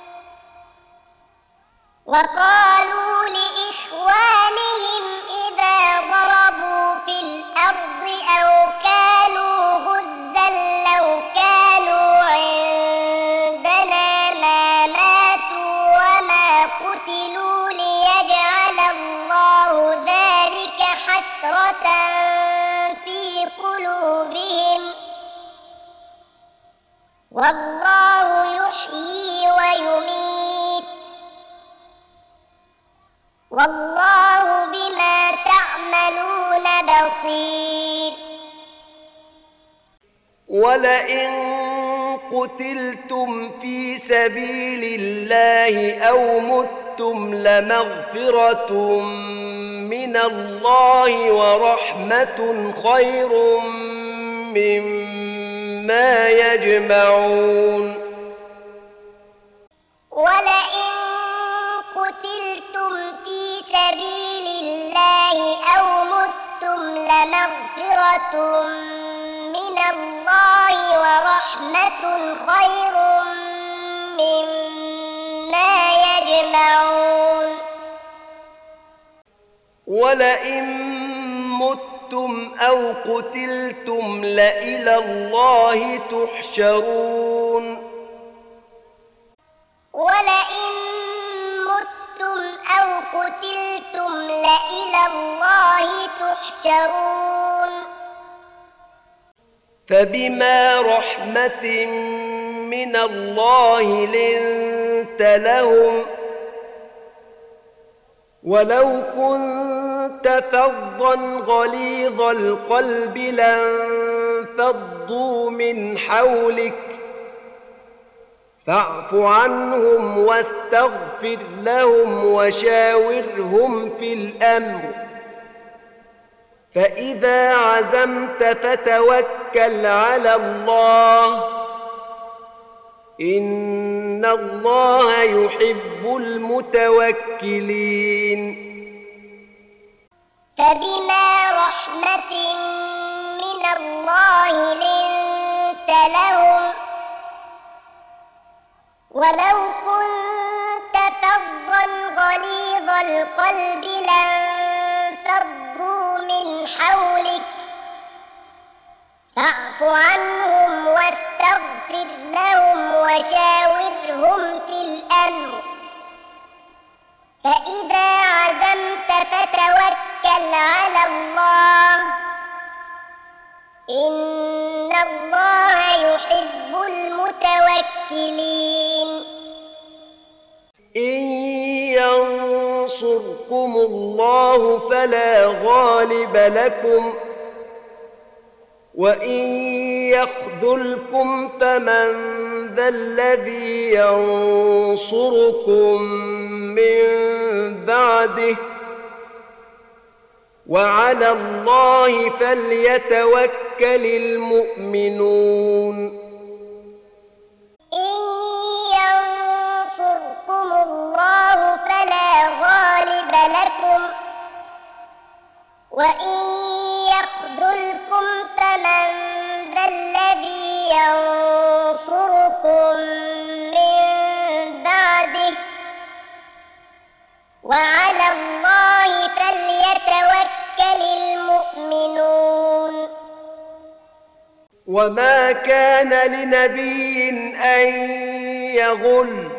وقالوا لإخوانهم إذا ضربوا في الأرض أو كانوا غزا لو كانوا عندنا ما ماتوا وما قتلوا ليجعل الله ذلك حسرة في قلوبهم والله يحيي ويميت والله بما تعملون بصير. ولئن قتلتم في سبيل الله أو متم لمغفرة من الله ورحمة خير مما يجمعون. ولئن قتلتم في سبيل الله أو متم لمغفرة من الله ورحمة خير مما يجمعون. ولئن متم متم أو قتلتم لإلى الله تحشرون ولئن متم أو قتلتم لإلى الله تحشرون فبما رحمة من الله لنت لهم ولو كنت فظا غليظ القلب لانفضوا من حولك فاعف عنهم واستغفر لهم وشاورهم في الأمر فإذا عزمت فتوكل على الله إن الله يحب المتوكلين فبما رحمة من الله لنت لهم ولو كنت فظا غليظ القلب لانفضوا من حولك فاعف عنهم واستغفر لهم وشاورهم في الأمر فإذا عزمت فتوكل على الله إن الله يحب المتوكلين إن ينصركم الله فلا غالب لكم وإن يخذلكم فمن ذا الذي ينصركم من بعده وعلى الله فليتوكل المؤمنون إن ينصركم الله فلا غالب لكم وإن يخذلكم فمن ذا الذي ينصركم من بعده وعلى الله فليتوكل المؤمنون وما كان لنبي أن يغل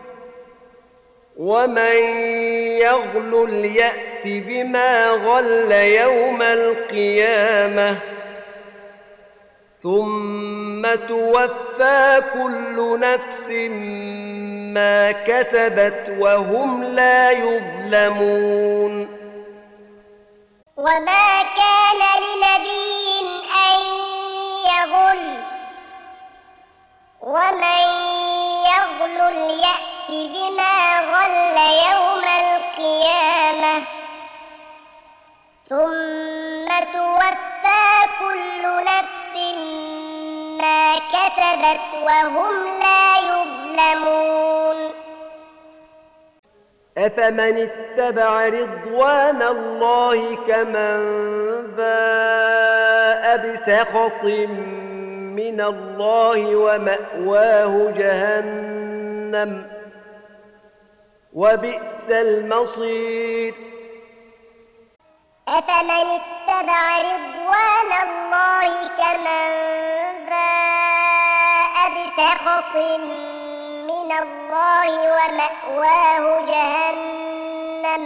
ومن يغلل يأت بما غل يوم القيامة ثم توفى كل نفس ما كسبت وهم لا يظلمون وما كان لنبي أن يغل ومن يغلل يأت بما غل يوم القيامة ثم توفى كل نفس ما كسبت وهم لا يظلمون أفمن اتبع رضوان الله كمن باء بسخط من الله ومأواه جهنم وبئس المصير أفمن اتبع رضوان الله كمن باء بسخط من الله ومأواه جهنم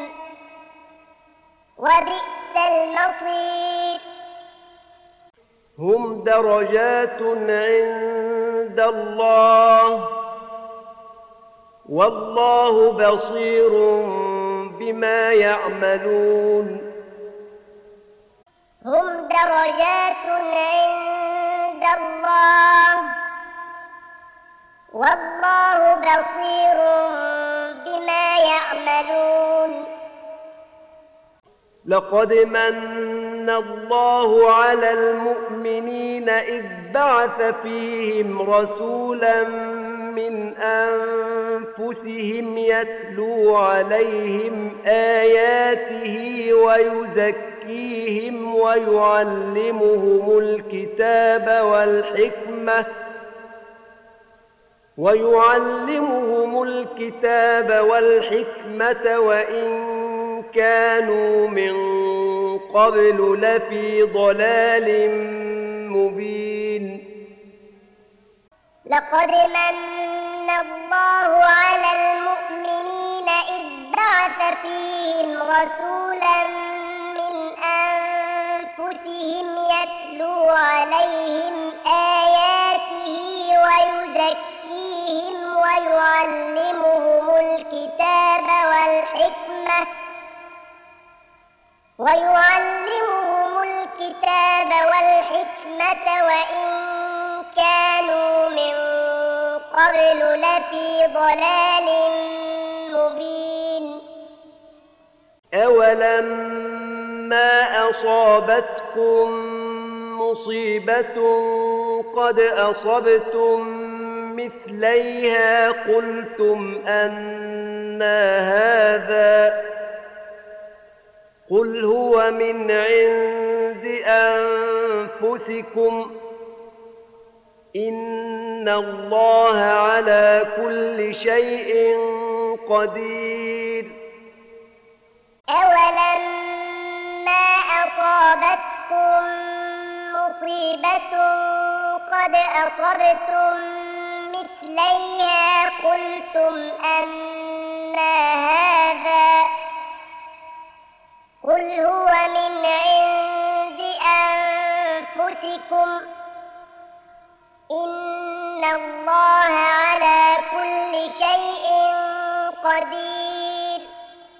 وبئس المصير هم درجات عند الله والله بصير بما يعملون هم درجات عند الله والله بصير بما يعملون لقد من الله على المؤمنين إذ بعث فيهم رسولا من أنفسهم يتلو عليهم آياته ويزكيهم ويعلمهم الكتاب والحكمة ويعلمهم الكتاب والحكمة وإن كانوا من قبل لفي ضلال مبين. لقد من الله على المؤمنين إذ بعث فيهم رسولا من أنفسهم يتلو عليهم آياته ويزكيهم ويعلمهم الكتاب والحكمة ويعلمهم الكتاب والحكمة وإن كانوا من قبل لفي ضلال مبين. أولما أصابتكم مصيبة قد أصبتم مثليها قلتم أنى هذا قل هو من عند أنفسكم إن الله على كل شيء قدير. أولما أصابتكم مصيبة قد أصبتم مثليها قلتم أنى هذا قل هو من عند أنفسكم إن الله على كل شيء قدير.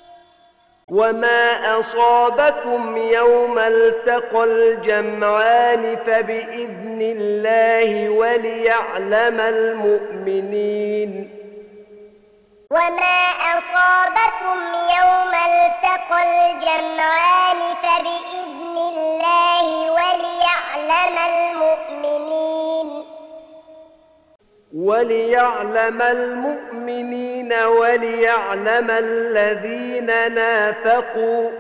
وما أصابكم يوم التقى الجمعان فبإذن الله وليعلم المؤمنين. وما أصابكم يوم التقى الجمعان فبإذن الله وليعلم المؤمنين وليعلم المؤمنين وليعلم الذين نافقوا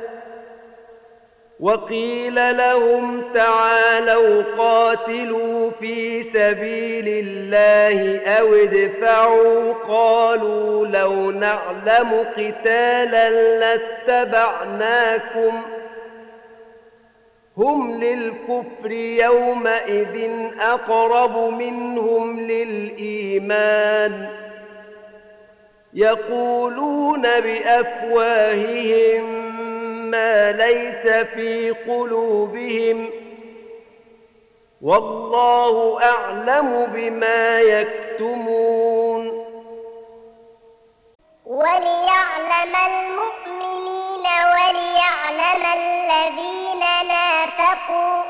وقيل لهم تعالوا قاتلوا في سبيل الله أو ادفعوا قالوا لو نعلم قتالا لاتبعناكم هم للكفر يومئذ أقرب منهم للإيمان يقولون بأفواههم ما ليس في قلوبهم والله أعلم بما يكتمون. وليعلم المؤمنين وليعلم الذين نافقوا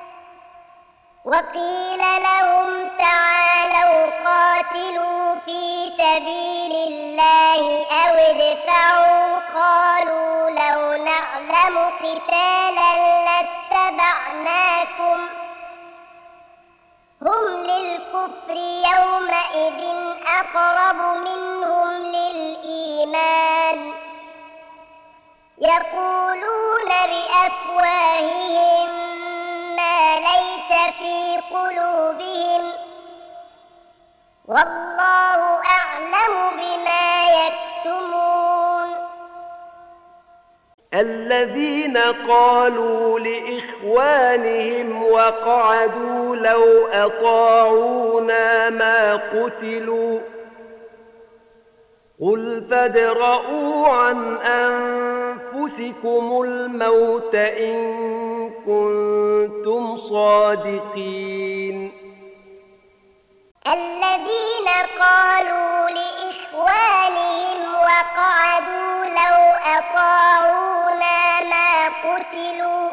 وقيل لهم تعالوا قاتلوا في سبيل الله أو ادفعوا قالوا لو نعلم قتالا لاتبعناكم هم للكفر يومئذ أقرب منهم للإيمان يقولون بأفواههم ما ليس في قلوبهم والله أعلم بما يكتمون. الذين قالوا لإخوانهم وقعدوا لو أطاعونا ما قتلوا قل فادرءوا عن أنفسكم الموت إن كنتم صادقين. الذين قالوا لإخوانهم وقعدوا لو أطاعونا ما قتلوا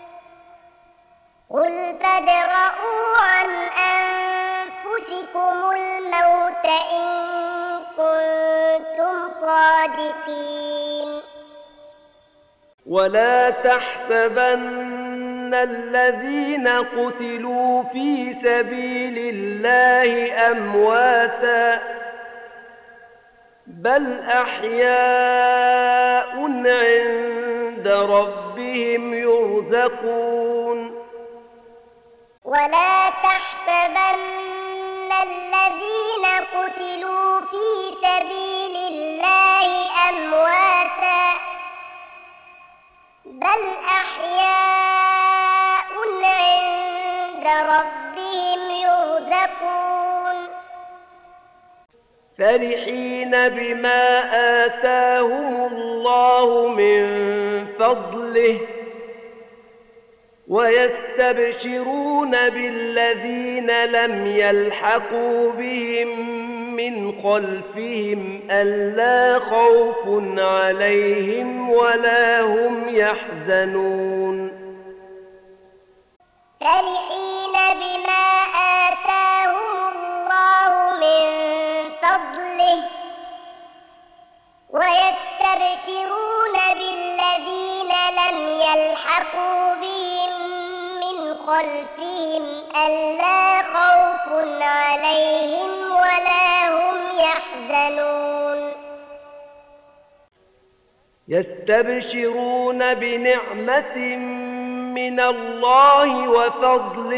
قل فادرءوا عن أنفسكم الموت إن كنتم صادقين. ولا تحسبن الذين قتلوا في سبيل الله أمواتا بل أحياء عند ربهم يرزقون. ولا تحسبن الذين قتلوا في سبيل الله أمواتا بل أحياء عند ربهم يرزقون فرحين بما آتاهم الله من فضله ويستبشرون بالذين لم يلحقوا بهم من خلفهم ألا خوف عليهم ولا هم يحزنون فرحين بما آتاهم الله من فضله ويستبشرون بالذين لم يلحقوا بهم من خلفهم ألا خوف عليهم ولا هم يحزنون يستبشرون بنعمة من الله وفضل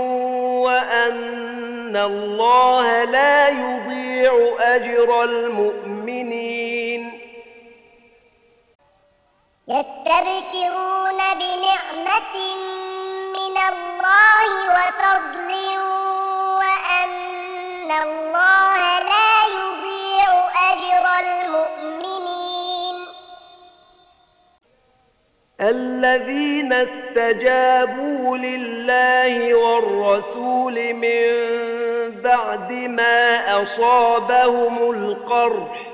وأن الله لا يضيع أجر المؤمنين يستبشرون بنعمة من الله وفضل وأن الله لا يضيع أجر المؤمنين الذين استجابوا لله والرسول من بعد ما أصابهم القرح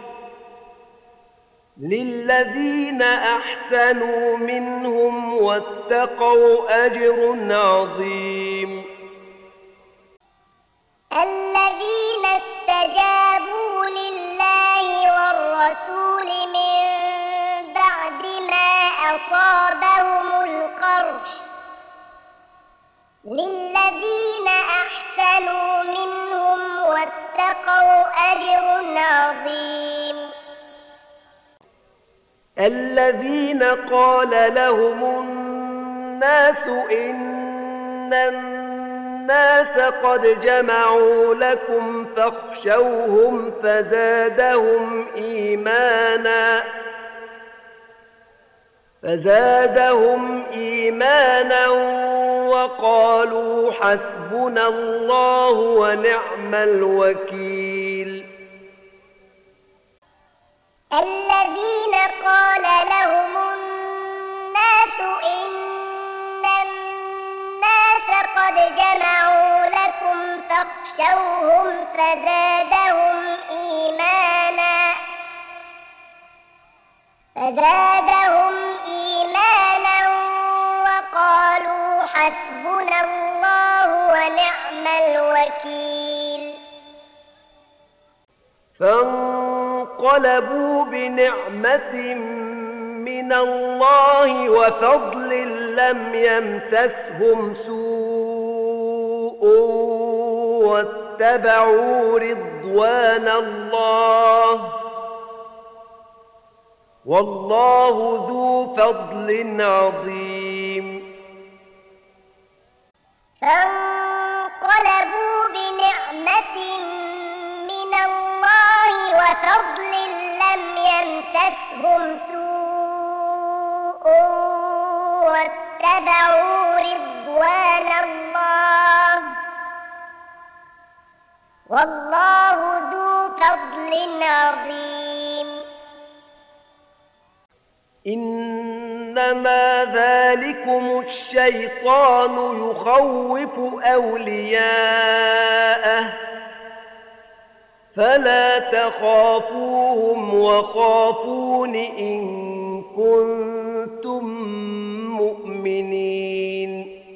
للذين أحسنوا منهم واتقوا أجر عظيم الذين استجابوا لله والرسول من بعد ما أصابهم القرح للذين أحسنوا منهم واتقوا أجر عظيم الذين قال لهم الناس إن الناس قد جمعوا لكم فاخشوهم فزادهم إيمانا فزادهم إيمانا وقالوا حسبنا الله ونعم الوكيل الذين قال لهم الناس إن الناس قد جمعوا لكم فاخشوهم فزادهم إيمانا فزادهم إيمانا وقالوا حسبنا الله ونعم الوكيل فانقلبوا بنعمة من الله وفضل لم يمسسهم سوء واتبعوا رضوان الله والله ذو فضل عظيم فانقلبوا بنعمة من الله وفضل لم يمسسهم سوء واتبعوا رضوان الله والله ذو فضل عظيم إنما ذلكم الشيطان يخوف أولياءه فلا تخافوهم وخافون إن كنتم مؤمنين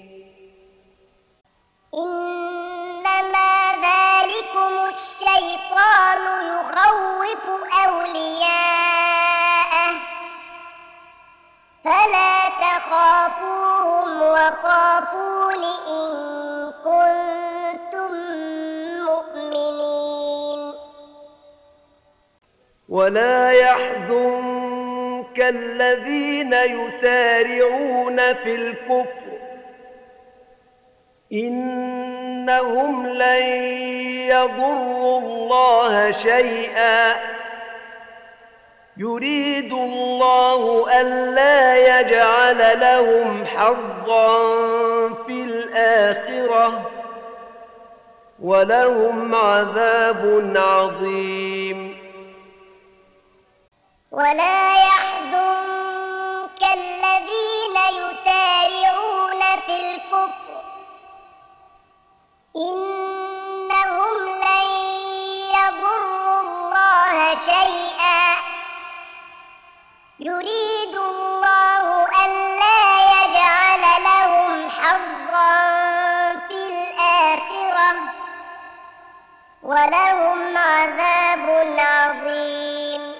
إنما ذلكم الشيطان يخوف أولياءه فلا تخافوهم وخافون إن كنتم مؤمنين ولا يحزنك الذين يسارعون في الكفر إنهم لن يضروا الله شيئا يريد الله ألا يجعل لهم حظا في الآخرة ولهم عذاب عظيم. ولا يحزنك الذين يسارعون في الكفر إنهم لن يضروا الله شيئا يريد الله ألا يجعل لهم حظا في الآخرة ولهم عذاب عظيم.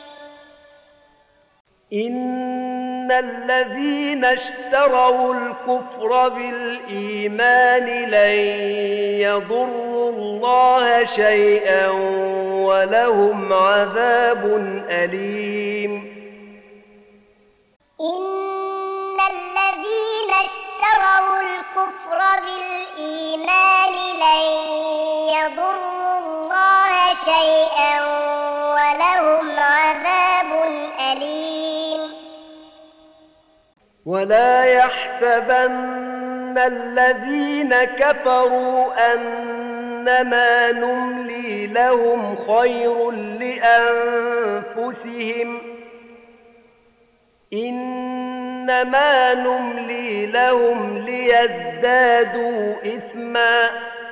إن الذين اشتروا الكفر بالإيمان لن يضروا الله شيئا ولهم عذاب أليم. إن الذين اشتروا الكفر بالإيمان لن يضروا الله شيئا ولهم عذاب أليم. ولا يحسبن الذين كفروا أنما نملي لهم خير لأنفسهم إنما نملي لهم ليزدادوا إثما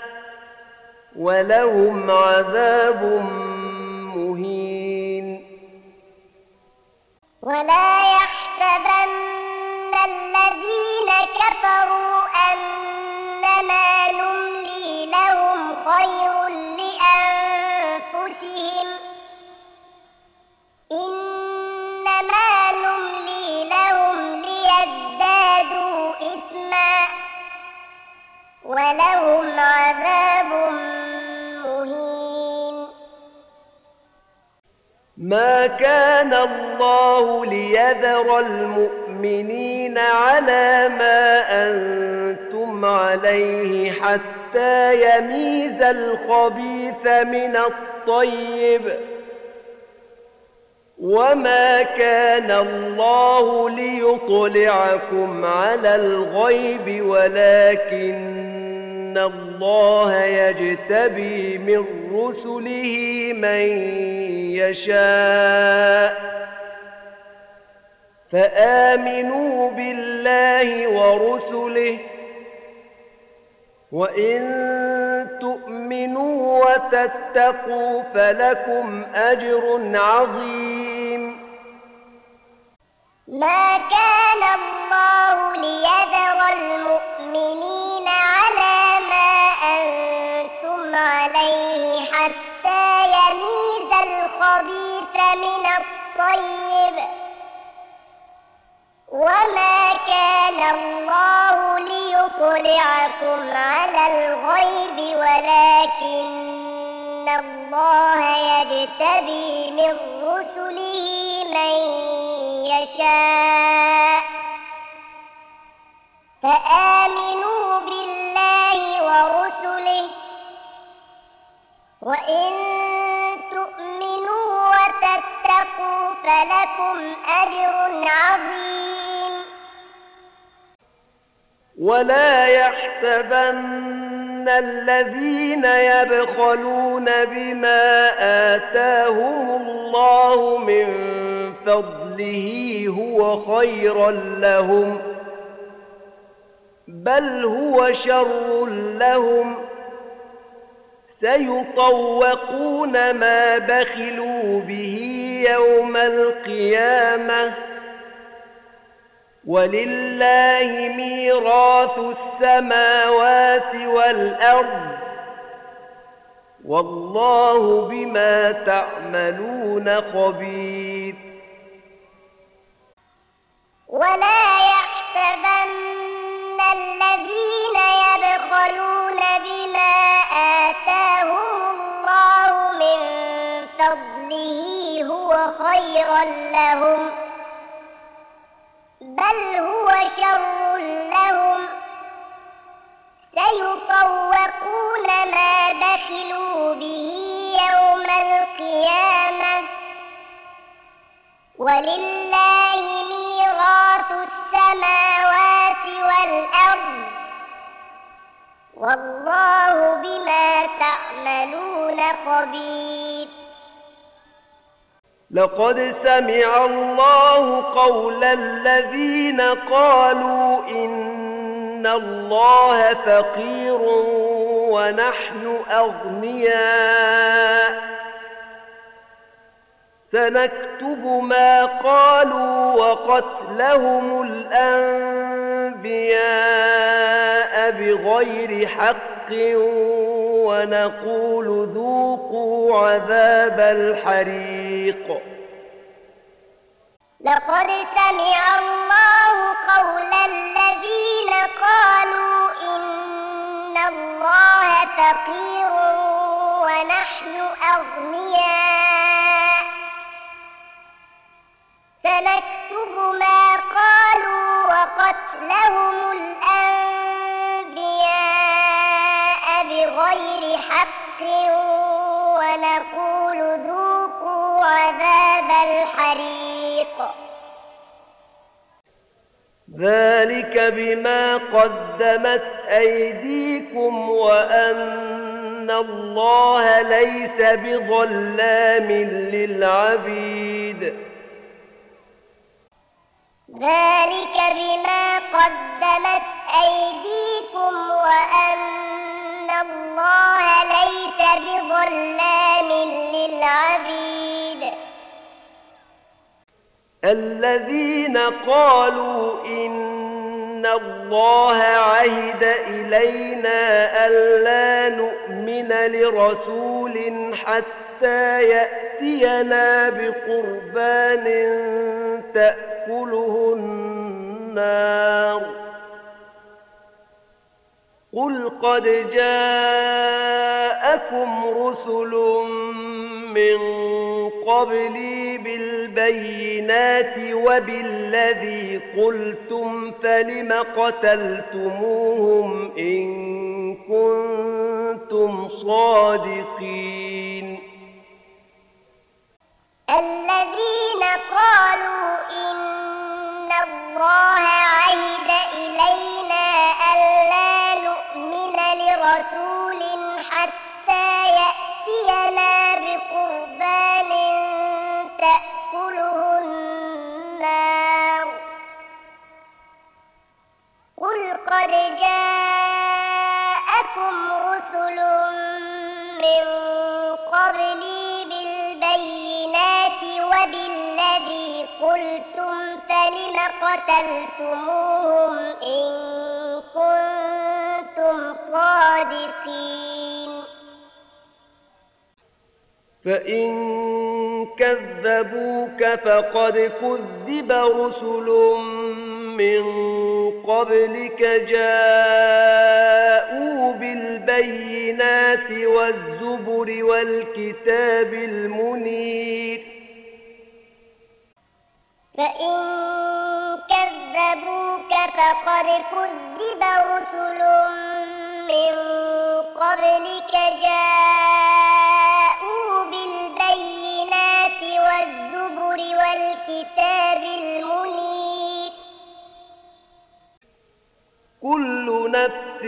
ولهم عذاب مهين. ولا يحسبن الذين كفروا أنما نملي لهم خير لأنفسهم إنما نملي لهم ليزدادوا إثما ولهم عذاب مهين. ما كان الله ليذر المؤمنين على ما أنتم عليه حتى يميز الخبيث من الطيب وما كان الله ليطلعكم على الغيب ولكن الله يجتبي من رسله من يشاء فآمنوا بالله ورسله وإن تؤمنوا وتتقوا فلكم أجر عظيم. ما كان الله ليذر المؤمنين على ما أنتم عليه حتى يميز الخبيث من الطيب وما كان الله ليطلعكم على الغيب ولكن الله يجتبي من رسله من يشاء فآمنوا بالله ورسله وإن تؤمنوا وتتقوا فلكم أجر عظيم. ولا يحسبن الذين يبخلون بما آتاهم الله من فضله هو خيرا لهم بل هو شر لهم سيطوقون ما بخلوا به يوم القيامة ولله ميراث السماوات والأرض والله بما تعملون خبير. ولا يحسبن الذين يبخلون بما آتاهم الله من فضله هو خيرا لهم بل هو شر لهم سيطوقون ما بخلوا به يوم القيامة ولله ميراث السماوات والأرض والله بما تعملون خبير. لقد سمع الله قول الذين قالوا إن الله فقير ونحن أغنياء سنكتب ما قالوا وقتلهم الأنبياء بغير حق ونقول ذوقوا عذاب الحريق. لقد سمع الله قول الذين قالوا إن الله فقير ونحن أغنياء سنكتب ما قالوا وقتلهم الأنبياء بغير حق ونقول ذوقوا عذاب الحريق. ذلك بما قدمت أيديكم وأن الله ليس بظلام للعبيد. ذلك بما قدمت أيديكم وأن الله ليس بظلام للعبيد. الذين قالوا إن الله عهد إلينا ألا نؤمن لرسول حتى يأتينا بقربان تأكله النار قل قد جاءكم رسل من قبلي بالبينات وبالذي قلتم فلم قتلتموهم إن كنتم صادقين. الذين قالوا إن الله عهد إلينا ألا نؤمن لرسول حتى يأتينا بقربان تأكله النار قل قد جاءكم رسل من قبلي بالبينات وبالذي قلتم فلم قتلتموهم إن كنتم صادقين. فإن كذبوك فقد كذب رسل من قبلك جاءوا بالبينات والزبر والكتاب المنير. فإن كذبوك فقد كذب رسل من قبلك جاءوا بالبينات والزبر والكتاب المنير. كل نفس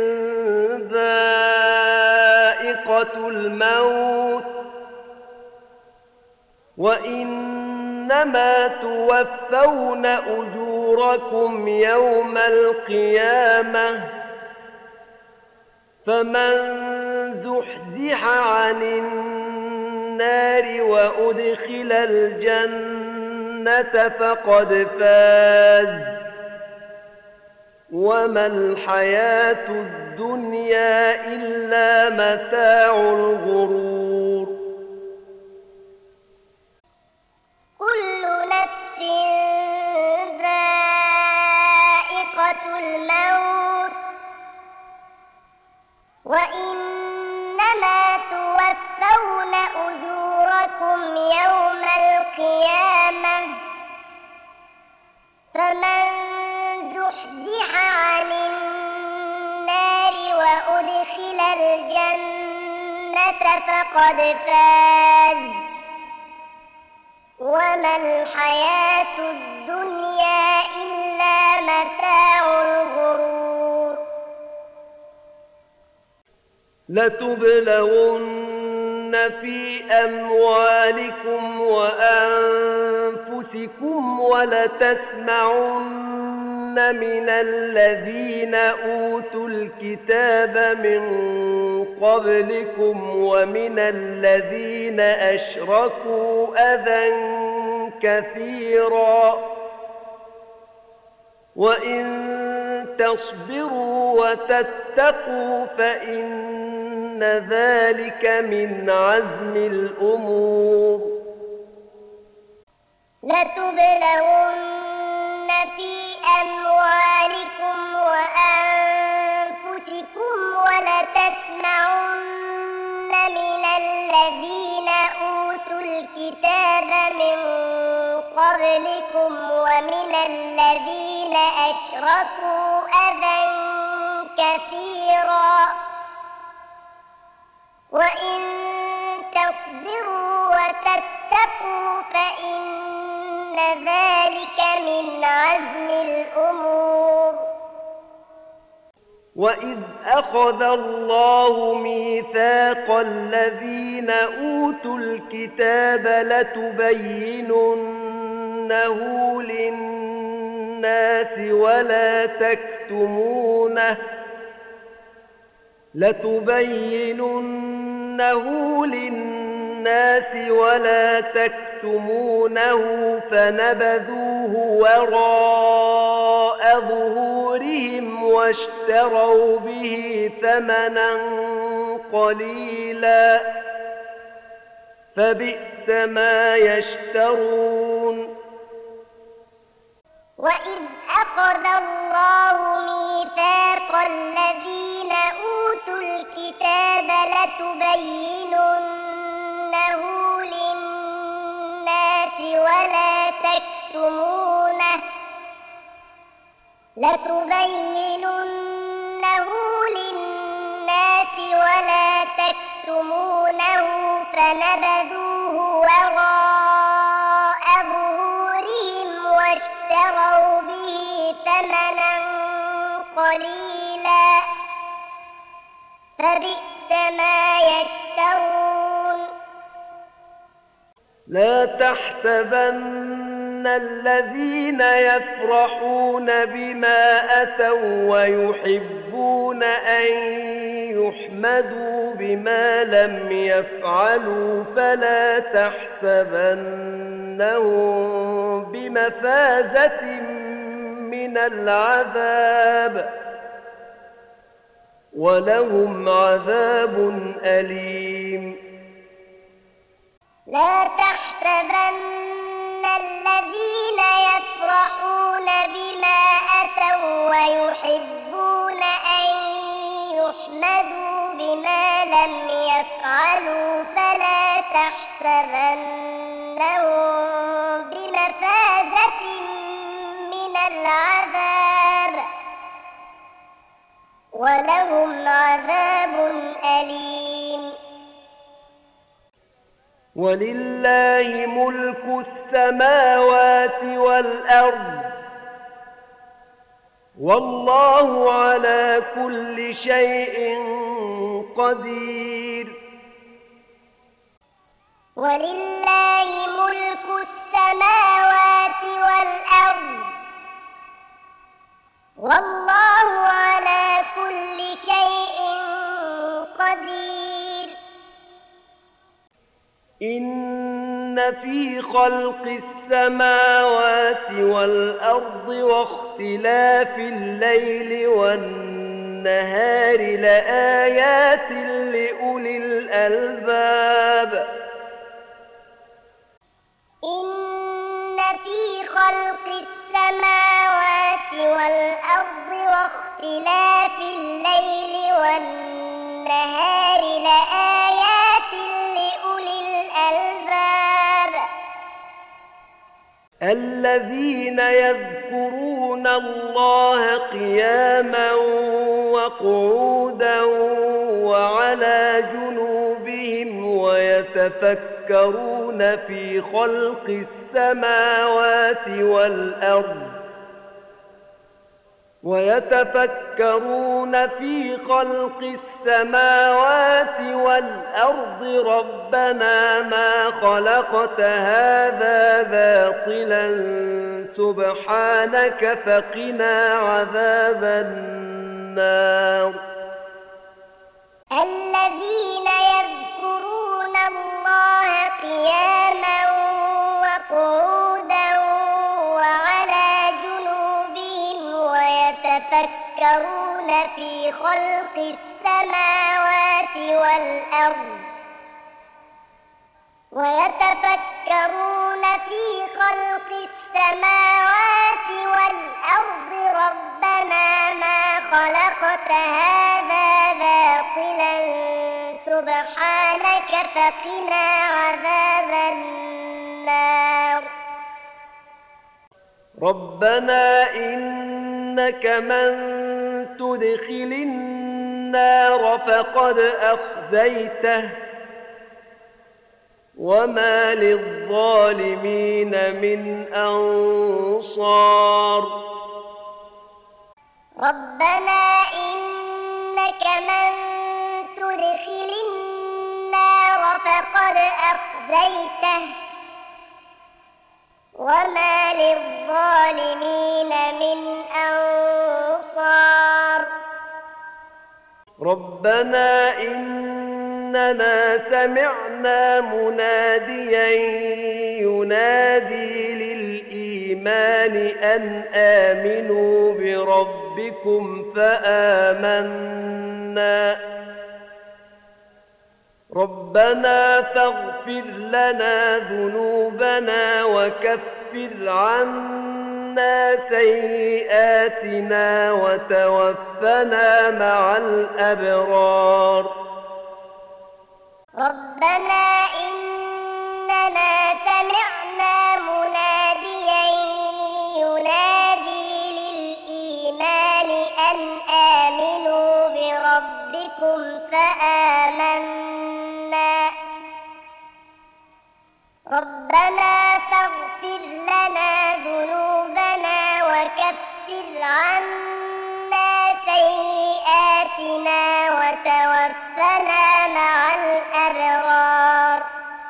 ذائقة الموت وإنما توفون أجوركم يوم القيامة فمن زحزح عن النار وأدخل الجنة فقد فاز وما الحياة الدنيا إلا متاع الغرور. كل نفس ذائقة الموت وإنما توفون أجوركم يوم القيامة فمن زحزح عن النار وأدخل الجنة فقد فاز وما الحياة الدنيا إلا متاع الغرور لتبلون في أموالكم وأنفسكم ولتسمعن من الذين أوتوا الكتاب من قبلكم ومن الذين أشركوا أذى كثيرا وإن تصبروا وتتقوا فإن ذلك من عزم الأمور لتبلون في أموالكم وأنفسكم ولتسمعن من الذين أوتوا الكتاب من قبلكم ومن الذين أشركوا أذى كثيرا وإن تصبروا وتتقوا فإن ذلك من عزم الأمور وإذ أخذ الله ميثاق الذين أوتوا الكتاب لتبيننه للناس ولا تكتمونه لتبيننه للناس ولا تكتمونه فنبذوه وراء ظهورهم واشتروا به ثمنا قليلا فبئس ما يشترون وإذ أخذ الله ميثاق الذين أوتوا الكتاب لتبيننه للناس ولا تكتمونه لتبيننه للناس ولا تكتمونه فنبذوه وراء ظهورهم واشتروا به ثمنا قليلا فبئس ما يشترون لا تحسبن الذين يفرحون بما أتوا ويحبون أن يحمدوا بما لم يفعلوا فلا تحسبنهم بمفازة من العذاب ولهم عذاب أليم لا تحسبن الذين يفرحون بما أتوا ويحبون أن يحمدوا بما لم يفعلوا فلا تحسبنهم بمفازة من العذاب ولهم عذاب أليم ولله ملك السماوات والأرض والله على كل شيء قدير ولله ملك السماوات والأرض والله على كل شيء قدير إن في خلق السماوات والأرض واختلاف الليل والنهار لآيات لأولي الألباب إن في خلق السماوات والأرض واختلاف الليل والنهار لآيات لأولي الألباب الذين يذكرون الله قياما وقعودا وعلى جنوبهم ويتفكرون ويتفكرون في خلق السماوات والأرض ويتفكرون في خلق السماوات والأرض ربنا ما خلقت هذا باطلا سبحانك فقنا عذاب النار. الذين يذكرون الله قياما وقعودا وعلى جنوبهم ويتفكرون في خلق السماوات والأرض ويتفكرون في خلق السماوات والأرض ربنا ما خلقت هذا باطلا سبحانك فقنا عذاب النار. ربنا إنك من تدخل النار فقد أخزيته وما للظالمين من أنصار. ربنا إنك من تدخل النار فقد أخزيته وما للظالمين من أنصار. ربنا إننا سمعنا مناديا ينادي للإيمان أن آمنوا بربكم فآمنا ربنا فاغفر لنا ذنوبنا وكفر عنا سيئاتنا وتوفنا مع الأبرار. ربنا إننا سمعنا مناديا ينادي للإيمان أن آمنوا بربكم فآمنا ربنا فاغفر لنا ذنوبنا وكفر عنا سيئاتنا وتوفنا مع الأبرار.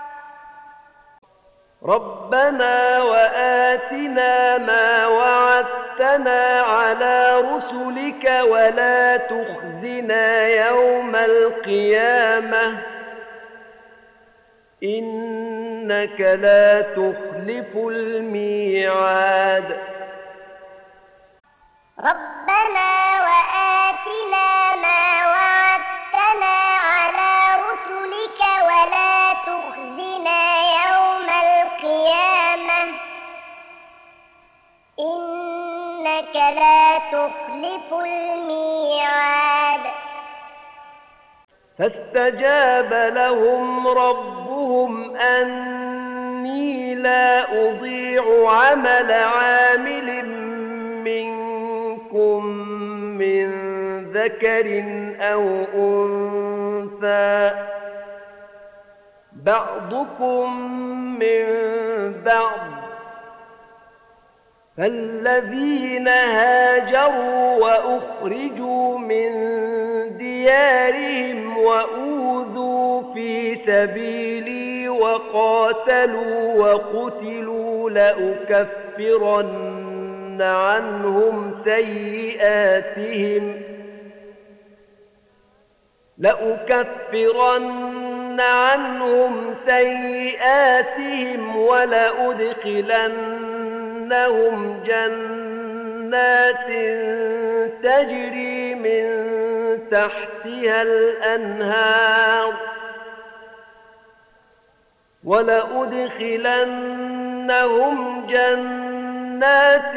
ربنا وآتنا ما وعدتنا على رسلك ولا تخزنا يوم القيامة إنك لا تخلف الميعاد. ربنا وآتنا ما وعدتنا على رسلك ولا تخزنا يوم القيامة إنك لا تخلف الميعاد. فاستجاب لهم ربهم أني لا أضيع عمل عامل منكم من ذكر أو أنثى بعضكم من بعض فالذين هاجروا وأخرجوا من ديارهم وأوذوا في سبيلي وقاتلوا وقتلوا لأكفرن عنهم سيئاتهم لأكفرن عنهم سيئاتهم ولأدخلنهم جنات تجري من تحتها الأنهار ولأدخلنهم جنات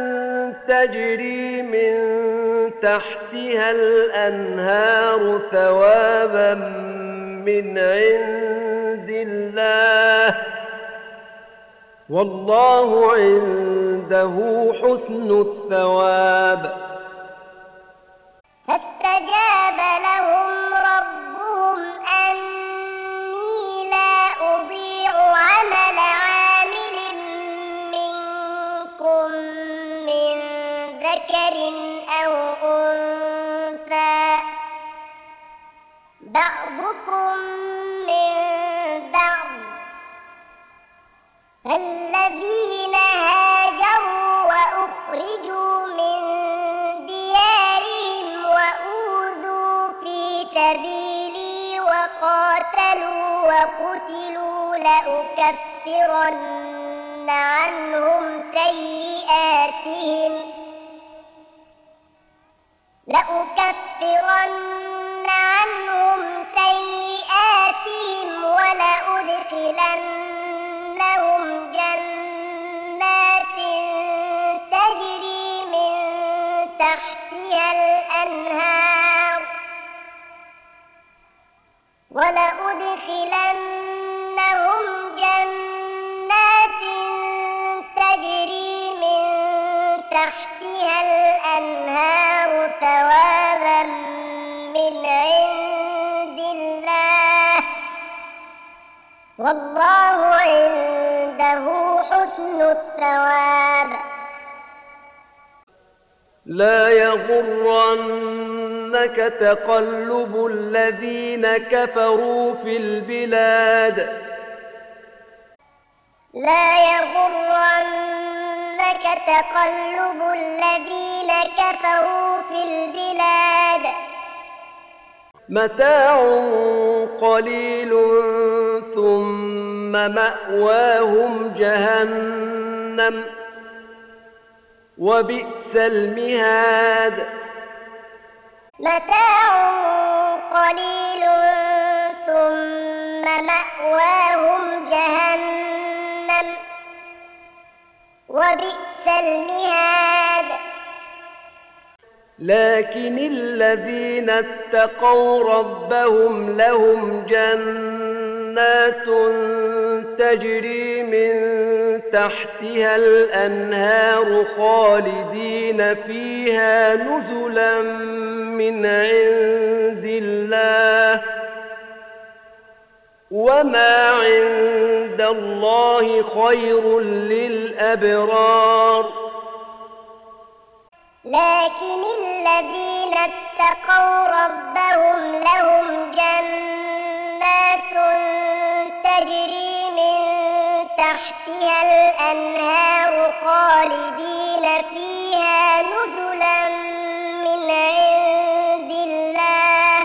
تجري من تحتها الأنهار ثوابا من عند الله والله عنده حسن الثواب. فاستجاب لهم ربهم أني لا أضيع ذكر أو أنثى بعضكم من بعض فالذين هاجروا وأخرجوا من ديارهم وأوذوا في سبيلي وقاتلوا وقتلوا لأكفرن عنهم سيئاتهم لأكفرن عنهم سيئاتهم ولأدخلنهم جنات تجري من تحتها الأنهار ولأدخلنهم جنات تجري من تحتها الأنهار ثوابا من عند الله والله عنده حسن الثواب. لا يغرنك تقلب الذين كفروا في البلاد لا يغرنك تقلب الذين كفروا في البلاد متاع قليل ثم مأواهم جهنم وبئس المهاد. متاع قليل ثم مأواهم جهنم وبئس المهاد. لكن الذين اتقوا ربهم لهم جنات تجري من تحتها الأنهار خالدين فيها نزلا من عند الله وما عند الله خير للأبرار. لكن الذين اتقوا ربهم لهم جنات تجري من تحتها الأنهار خالدين فيها نزلا من عند الله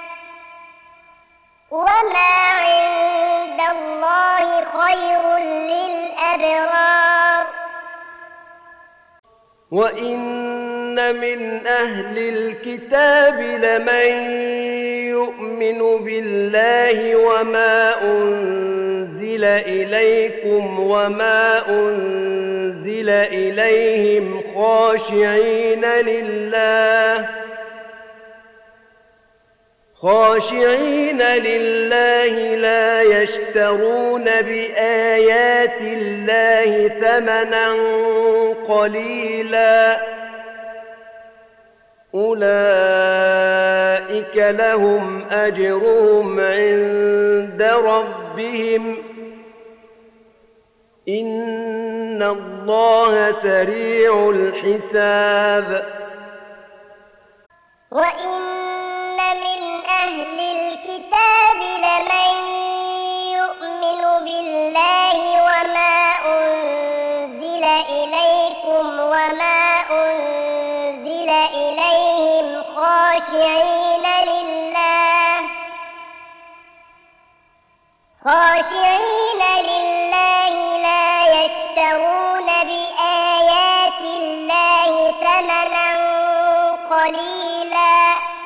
وما عند الله خير للأبرار. وإن من أهل الكتاب لمن يؤمن بالله وما أنزل إليكم وما أنزل إليهم خاشعين لله خاشعين لله لا يشترون بآيات الله ثمنا قليلا أولئك لهم أجرهم عند ربهم إن الله سريع الحساب. وإن من أهل الكتاب لمن يؤمن بالله وما أنزل إليكم وما أنزل إليهم خاشعين لله خاشعين لله لا يشترون بآيات الله ثمنا قليلا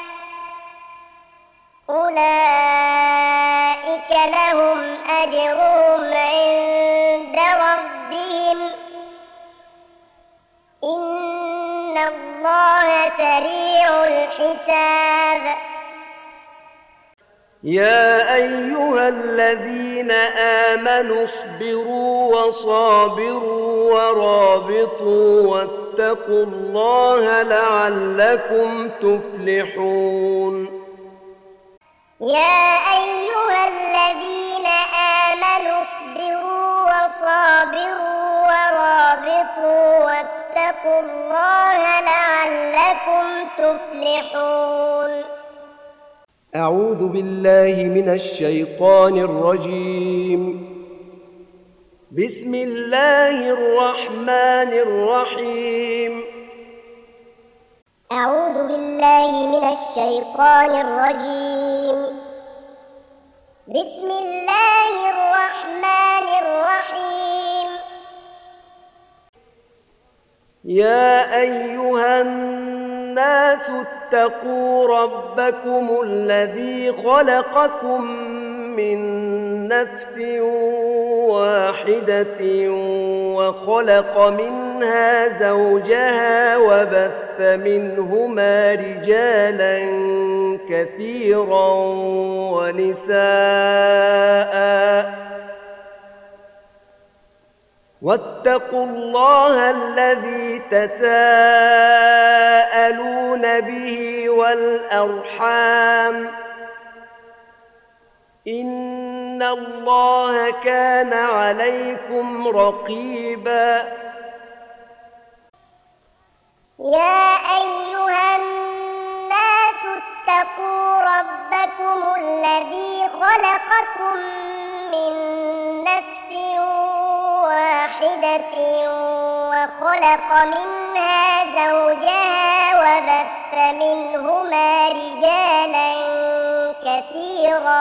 أولئك لهم أجرهم عند ربهم إن الله سريع الحساب. يا أيها الذين آمنوا اصبروا وصابروا ورابطوا واتقوا الله لعلكم تفلحون. يا أيها الذين آمنوا اصبروا وصابروا ورابطوا واتقوا الله لعلكم تفلحون. أعوذ بالله من الشيطان الرجيم. بسم الله الرحمن الرحيم. أعوذ بالله من الشيطان الرجيم. بسم الله الرحمن الرحيم. يا أيها الناس اتقوا ربكم الذي خلقكم من نفس واحدة وخلق منها زوجها وبث منهما رجالا كثيرا ونساء واتقوا الله الذي تساءلون به والأرحام إن الله كان عليكم رقيبا. يا أيها الناس اتقوا ربكم الذي خلقكم من نفس واحدة وخلق منها زوجها وبث منهما رجالا كثيرا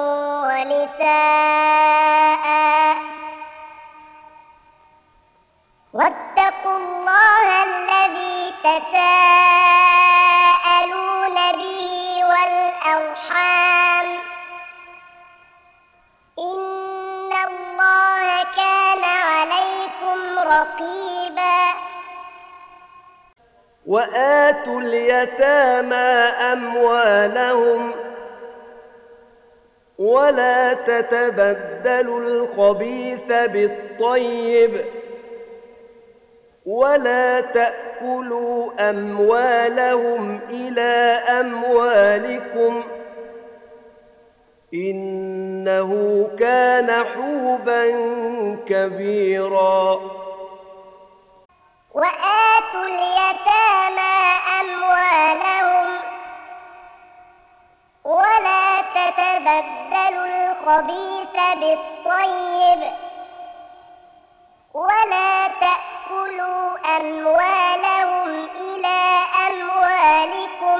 ونساء واتقوا الله الذي تساءلون به والأرحام إن الله كان عليكم رقيبا. وآتوا اليتامى أموالهم ولا تتبدلوا الخبيث بالطيب ولا تأكلوا أموالهم إلى أموالكم إنه كان حوبا كبيرا. وآتوا اليتامى أموالهم ولا تتبدلوا الخبيث بالطيب ولا تأكلوا أموالهم إلى أموالكم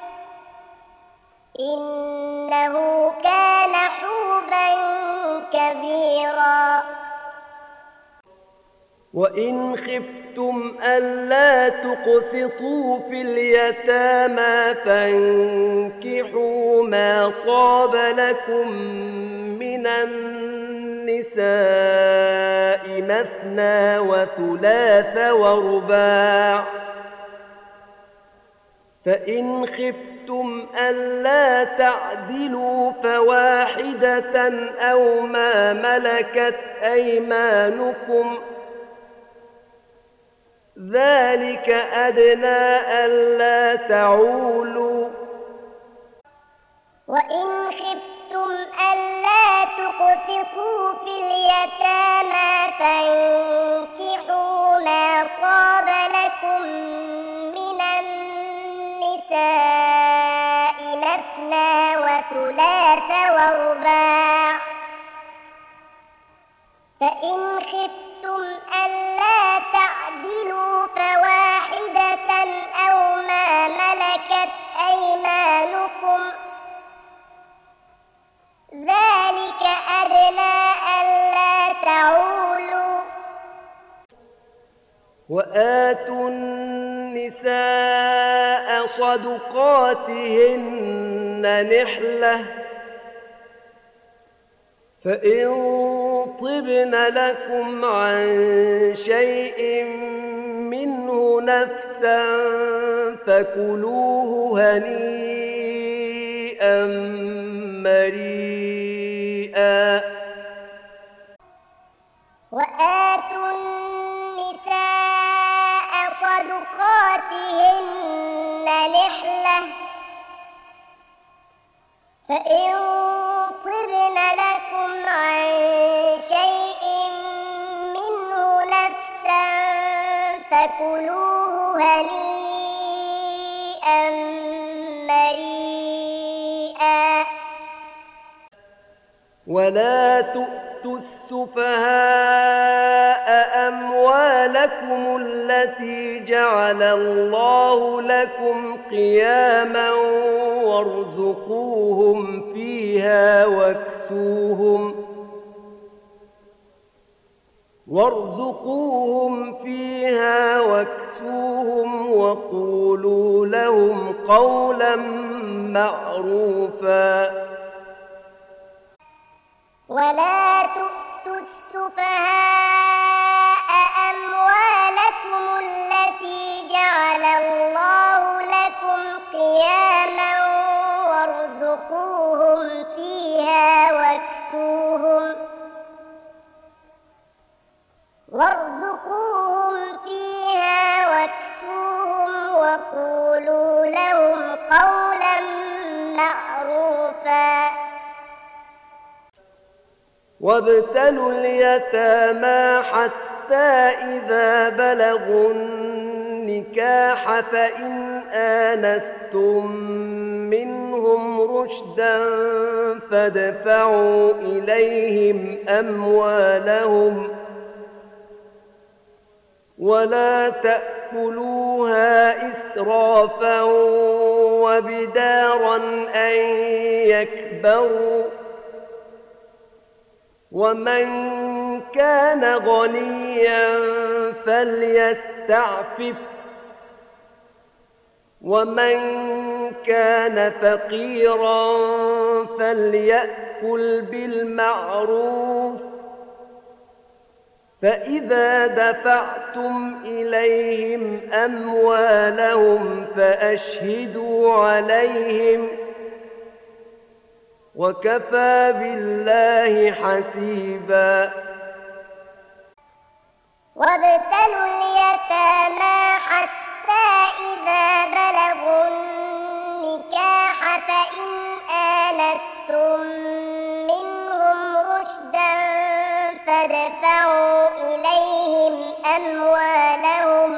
إنه كان حوبا كبيرا. وإن خفتم ألا تقسطوا في اليتامى فانكحوا ما طاب لكم من النساء مثنى وثلاث ورباع فإن خفتم ألا تعدلوا فواحدة أو ما ملكت أيمانكم ذلك أدنى ألا تعولوا. وإن خفتم ألا تقسطوا في اليتامى فانكحوا ما طاب لكم من النساء مثنى وثلاث ورباع فإن خفتم ألا تعدلوا فواحدة أو ما ملكت أيمانكم ذلك أدنى ألا تعولوا. وآتوا النساء صدقاتهن نحلة فإن طبن لكم عن شيء منه نفسا فكلوه هنيئا مريئا. وآتوا النساء صدقاتهن نحلة فإن طبن لكم عن شيء منه نفسا فكلوه هنيئا ولا تؤتوا السفهاء أموالكم التي جعل الله لكم قياما وارزقوهم فيها واكسوهم وارزقوهم فيها واكسوهم وقولوا لهم قولا معروفا. ولا تؤتوا السفهاء أموالكم التي جعل الله لكم قياما وارزقوهم فيها واكسوهم وارزقوهم فيها واكسوهم وقولوا لهم قولا معروفا. وابتلوا اليتامى حتى إذا بلغوا النكاح فإن آنستم منهم رشدا فادفعوا إليهم أموالهم ولا تأكلوها إسرافا وبدارا أن يكبروا ومن كان غنيا فليستعفف ومن كان فقيرا فليأكل بالمعروف فإذا دفعتم إليهم أموالهم فأشهدوا عليهم وكفى بالله حسيبا. وابتلوا اليتامى حتى إذا بلغوا النكاح فإن آنستم منهم رشدا فادفعوا إليهم أموالهم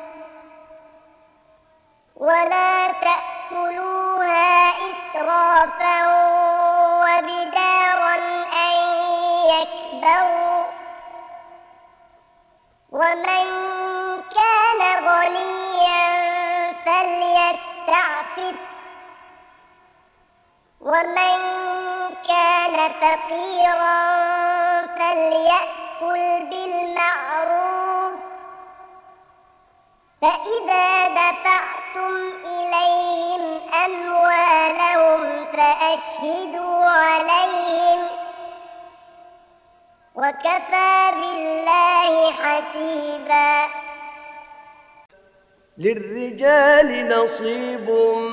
ولا تأكلوها إسرافا وبدارا أن يكبروا ومن كان غنيا فليستعفف ومن كان فقيرا فليأكل بالمعروف فإذا دفعتم إليهم أموالهم فأشهدوا عليهم وكفى بالله حسيبا. للرجال نصيب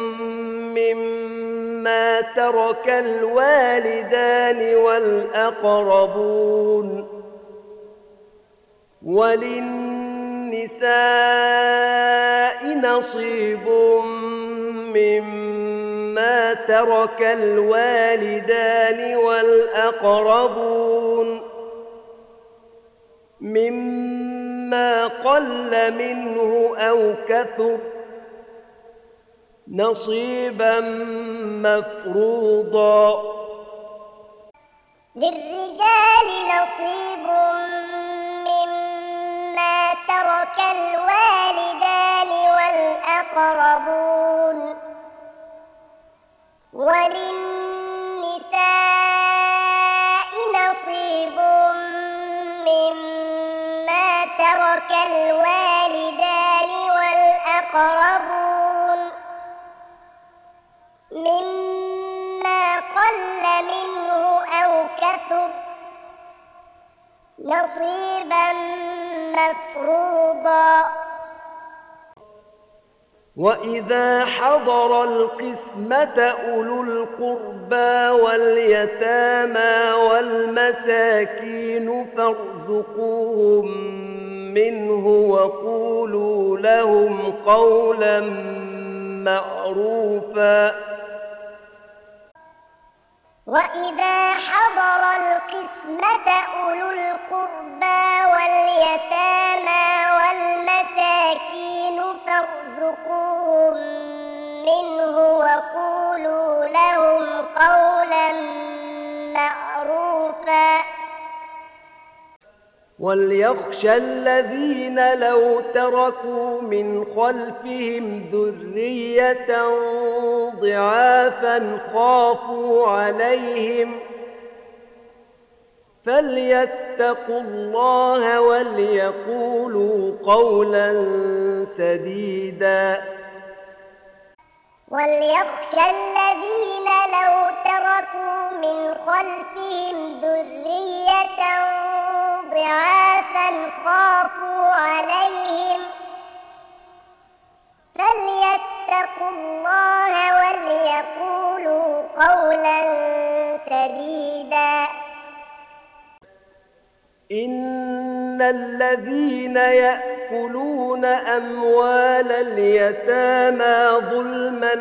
مما ترك الوالدان والأقربون وللنساء نصيب مما ترك الوالدان والأقربون مما قل منه أو كثر نصيبا مفروضا. للرجال نصيب مما ترك الوالدان والأقربون وللنساء نصيب مما ترك الوالدان والأقربون مما قل منه أو كثر نصيبا مفروضا. وإذا حضر القسمة أولو القربى واليتامى والمساكين فارزقوهم منه وقولوا لهم قولا معروفا. وإذا حضر القسمة أولو القربى واليتامى والمساكين فارزقوهم منه وقولوا لهم قولا معروفا. وليخشى الذين لو تركوا من خلفهم ذرية ضعافا خافوا عليهم فليتقوا الله وليقولوا قولا سديدا. وليخشى الذين لو تركوا من خلفهم ذرية ضعافا خافوا عليهم فليتقوا الله وليقولوا قولا سديدا. إن الذين يأكلون أموال اليتامى ظلما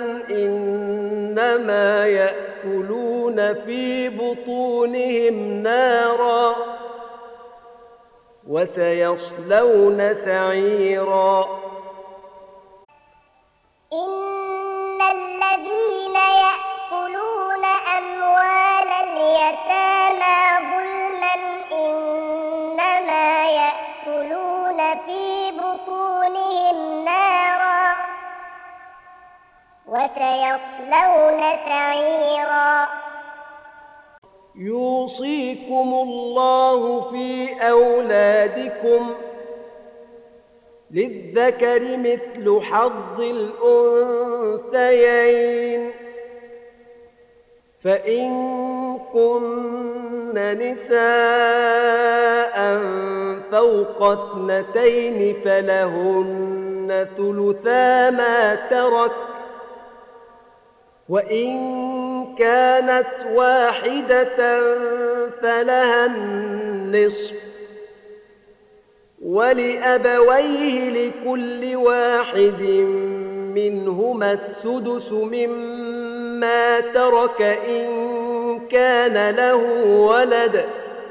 إنما يأكلون في بطونهم نارا وسيصلون سعيرا. إن الذين يأكلون أموال اليتامى ظلما إنما يأكلون في بطونهم نارا وسيصلون سعيرا. يوصيكم الله في أولادكم للذكر مثل حظ الأنثيين فإن كن نساء فوق اثنتين فلهن ثلثا ما ترك وإن كانت واحدة فلها النصف ولأبويه لكل واحد منهما السدس مما ترك إن كان له ولد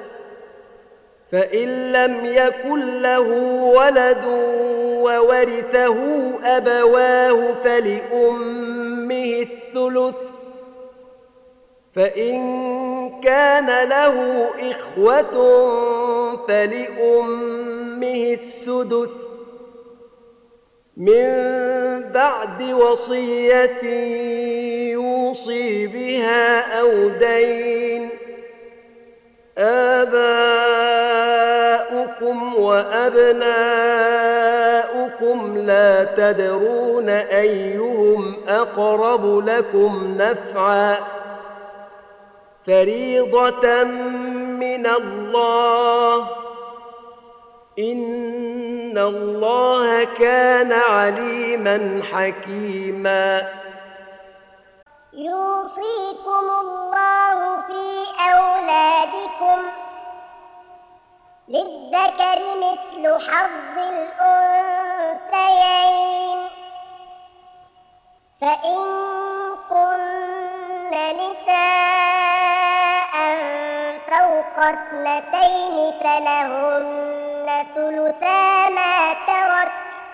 فإن لم يكن له ولد وورثه أبواه فلأمه الثلث فإن كان له إخوة فلأمه السدس من بعد وصية يوصي بها أو دين. آباؤكم وأبناؤكم لا تدرون أيهم أقرب لكم نفعا فريضة من الله إن الله كان عليما حكيما. يوصيكم الله في أولادكم للذكر مثل حظ الأنثيين فإن كن نساء فوق اثنتين فلهن ثلثا ما ترك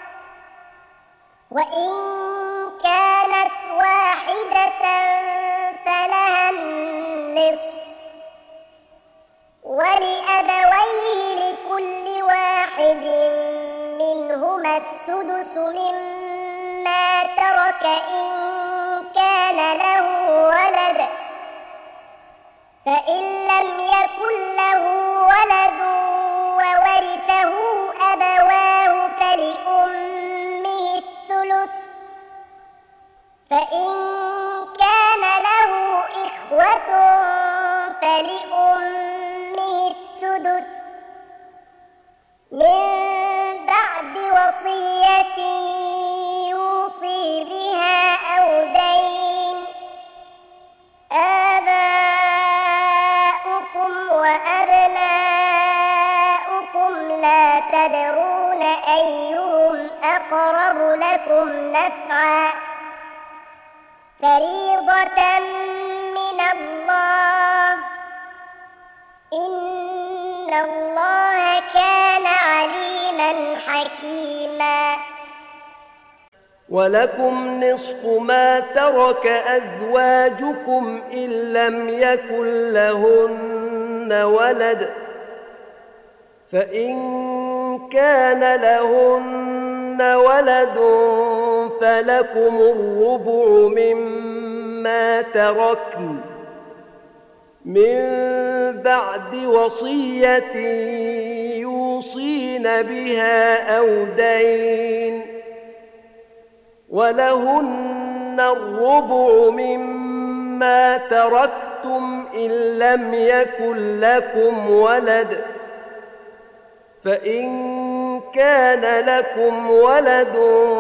وإن كانت واحدة فلها النصف ولأبويه لكل واحد منهما السدس مما ترك إن كان له ولد فإن لم يكن له ولد وورثه أبواه فلأمه الثلث فإن كان له إخوة فلأمه السدس من بعد وصية يوصي بها أو دين. آباؤكم وأبناؤكم لا تدرون أيهم أقرب لكم نفعا فريضة من الله إن الله كان عليما حكيما. ولكم نصف ما ترك أزواجكم إن لم يكن لهن ولد فإن كان لهن ولد فلكم الربع مما تركن من بعد وصية يوصين بها أو دين، ولهن الربع مما تركتم إن لم يكن لكم ولد، فإن كان لكم ولد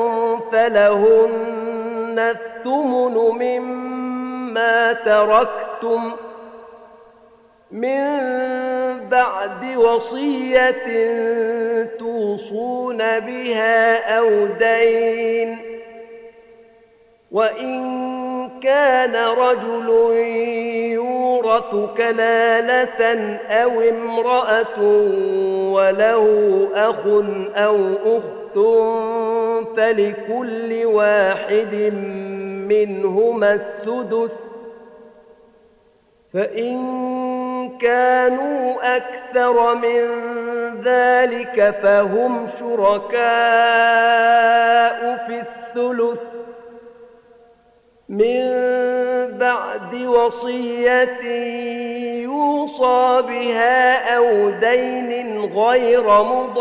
فلهن الثمن مما تركتم من بعد وصية توصون بها أو دين، وإن كان رجل يورث كلالة أو امرأة وله أخ أو أخت فلكل واحد منهما السدس، فإن كانوا أكثر من ذلك فهم شركاء في الثلث من بعد وصية يوصى بها أو دين غير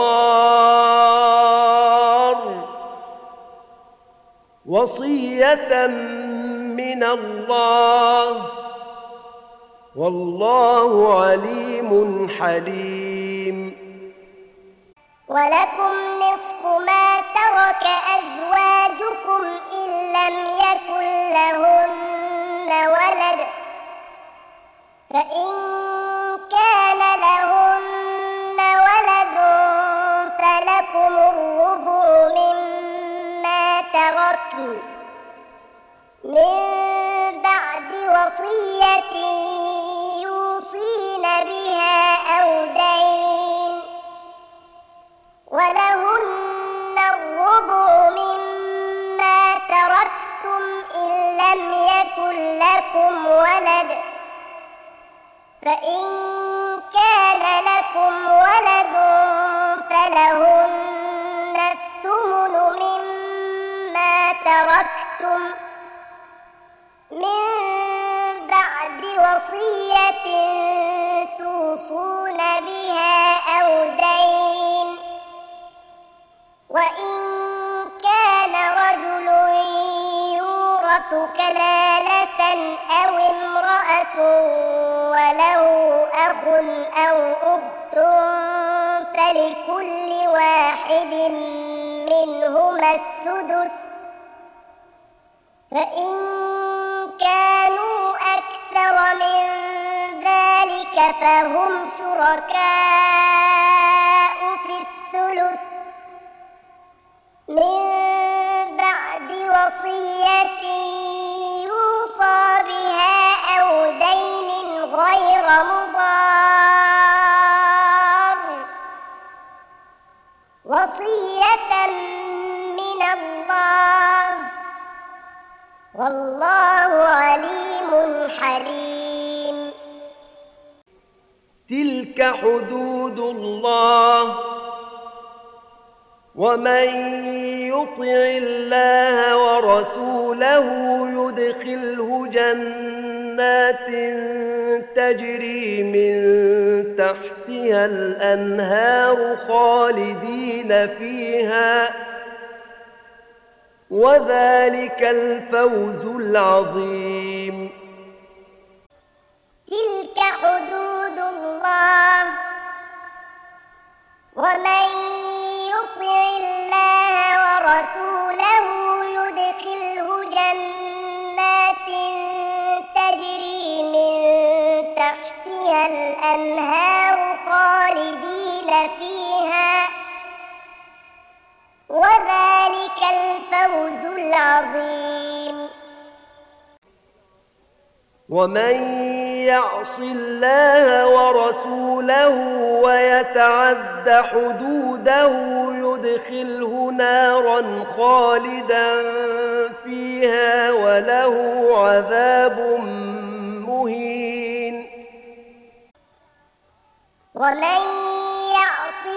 مضار، وصية من الله، والله عليم حليم. ولكم نصف ما ترك أزواجكم إن لم يكن لهن ولد، فإن كان لهن ولد فلكم الربع مما تركن من بعد وصية يوصين بها أو دين، ولهن الربع مما تركتم إن لم يكن لكم ولد، فإن كان لكم ولد فلهن الثمن مما تركتم من بعد وصية توصون بها أو دين، وإن كان رجل يورث كلالة أو امرأة وله أخ أو أخت فلكل واحد منهما السدس، فإن كانوا أكثر من ذلك فهم شركاء في الثلث من بعد وصية يوصى بها أو دين غير مضار، وصية من الله، والله عليم حليم. تلك حدود الله، ومن يطع الله ورسوله يدخله جنات تجري من تحتها الأنهار خالدين فيها، وذلك الفوز العظيم. تلك حدود الله، ومن يطع الله ورسوله يدخله جنات تجري من تحتها الأنهار خالدين فيها، وذلك الفوز العظيم. ومن يعص الله ورسوله ويتعد حدوده يدخله نارا خالدا فيها وله عذاب مهين. ومن يعص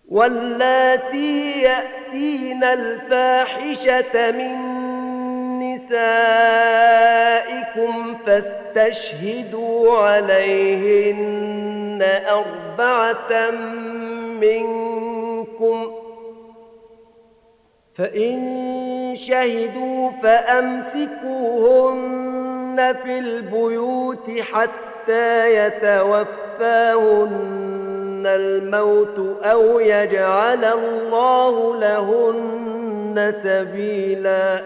واللاتي يأتين الفاحشة من نسائكم فاستشهدوا عليهن أربعة منكم فإن شهدوا فأمسكوهن في البيوت حتى يتوفاهن الموت أو يجعل الله لهن سبيلا.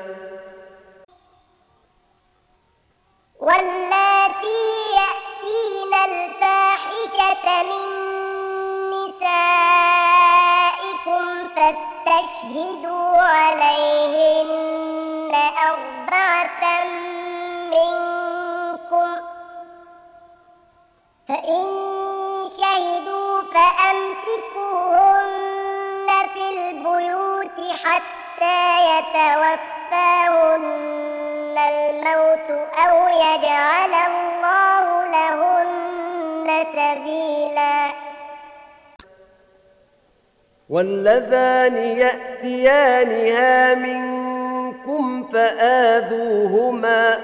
واللاتي يأتين الفاحشة من نسائكم فاستشهدوا عليهن أربعة منكم فإن شهدوا فأمسكوهن في البيوت حتى يتوفاهن الموت أو يجعل الله لهن سبيلا. واللذان يأتيانها منكم فآذوهما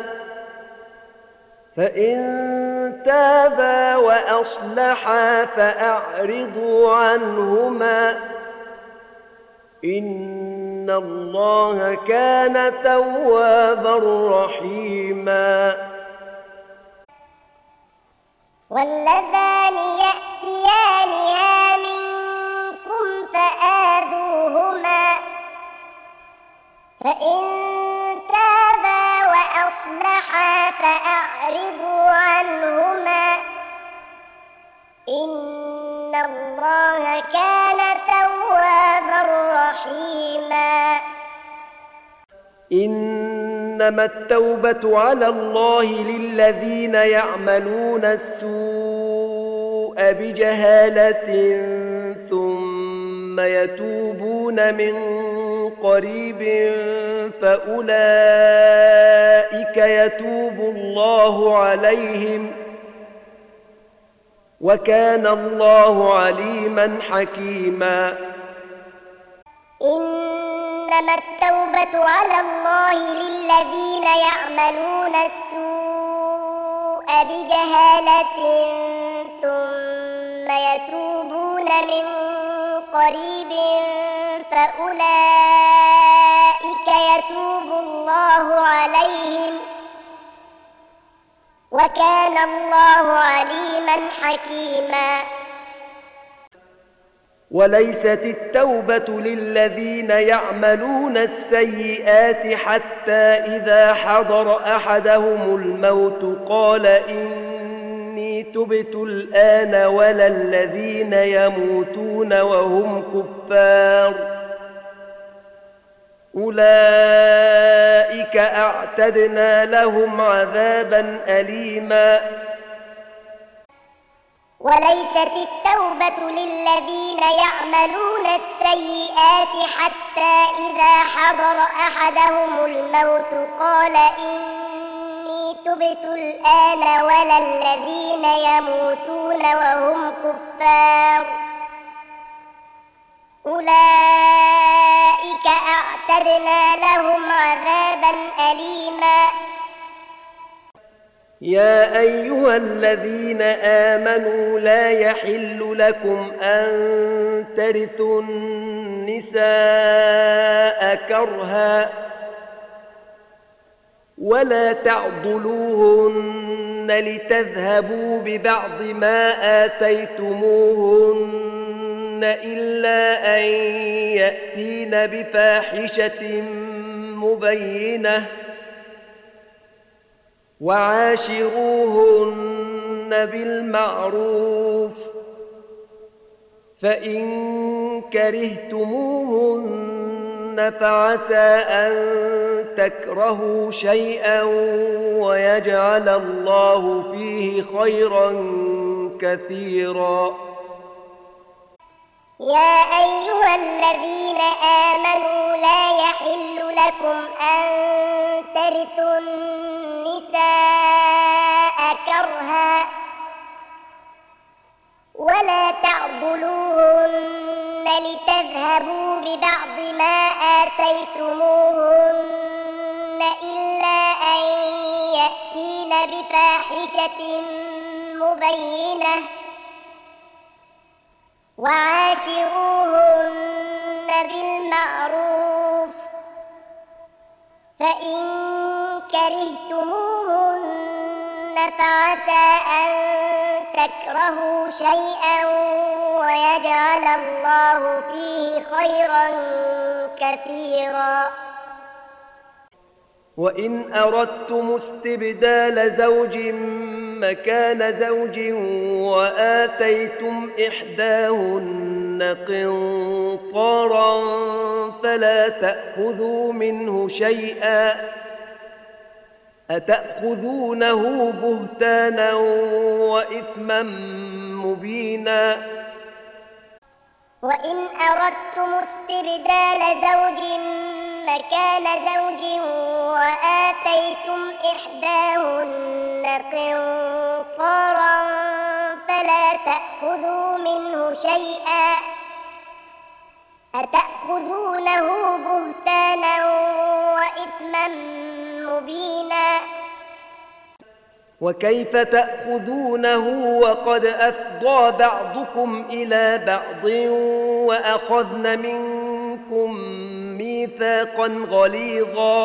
فإن تابا وأصلحا فأعرضوا عنهما إن الله كان توابا رحيما. واللذان يأتيانها منكم فآذوهما فإن تابا وأصلحا فأعرضوا عنهما إن الله كان توابا رحيما. إنما التوبة على الله للذين يعملون السوء بجهالة ثم يتوبون من قريب فأولئك يتوب الله عليهم وكان الله عليما حكيما. إنما التوبة على الله للذين يعملون السوء بجهالة ثم يتوبون من قريب فأولئك يتوب الله عليهم وكان الله عليما حكيما. وليست التوبة للذين يعملون السيئات حتى إذا حضر أحدهم الموت قال إني تبت الآن ولا الذين يموتون وهم كفار أولئك أعتدنا لهم عذابا أليما. وليست التوبة للذين يعملون السيئات حتى إذا حضر أحدهم الموت قال إني تبت الآن ولا الذين يموتون وهم كفار أولئك أعتدنا لهم عذابا أليما. يا أيها الذين آمنوا لا يحل لكم أن ترثوا النساء كرها ولا تعضلوهن لتذهبوا ببعض ما آتيتموهن إلا أن يأتين بفاحشة مبينة وعاشروهن بالمعروف فإن كرهتموهن فعسى أن تكرهوا شيئا ويجعل الله فيه خيرا كثيرا. يا أيها الذين آمنوا لا يحل لكم أن ترثوا النساء كرها ولا تعضلوهن لتذهبوا ببعض ما آتيتموهن إلا أن يأتين بفاحشة مبينة وعاشروهن بالمعروف فإن كرهتموهن فعسى أن تكرهوا شيئا ويجعل الله فيه خيرا كثيرا. وإن أردتم استبدال زوج مكان زوج وآتيتم إحداهن قنطارا فلا تأخذوا منه شيئا أتأخذونه بهتانا وإثما مبينا. وإن أردتم استبدال زوج مكان زوج وآتيتم إحداهن قنطارا فلا تأخذوا منه شيئا أتأخذونه بهتانا وإثما مبينا. وكيف تأخذونه وقد أفضى بعضكم إلى بعض وأخذن منكم ميثاقا غليظا.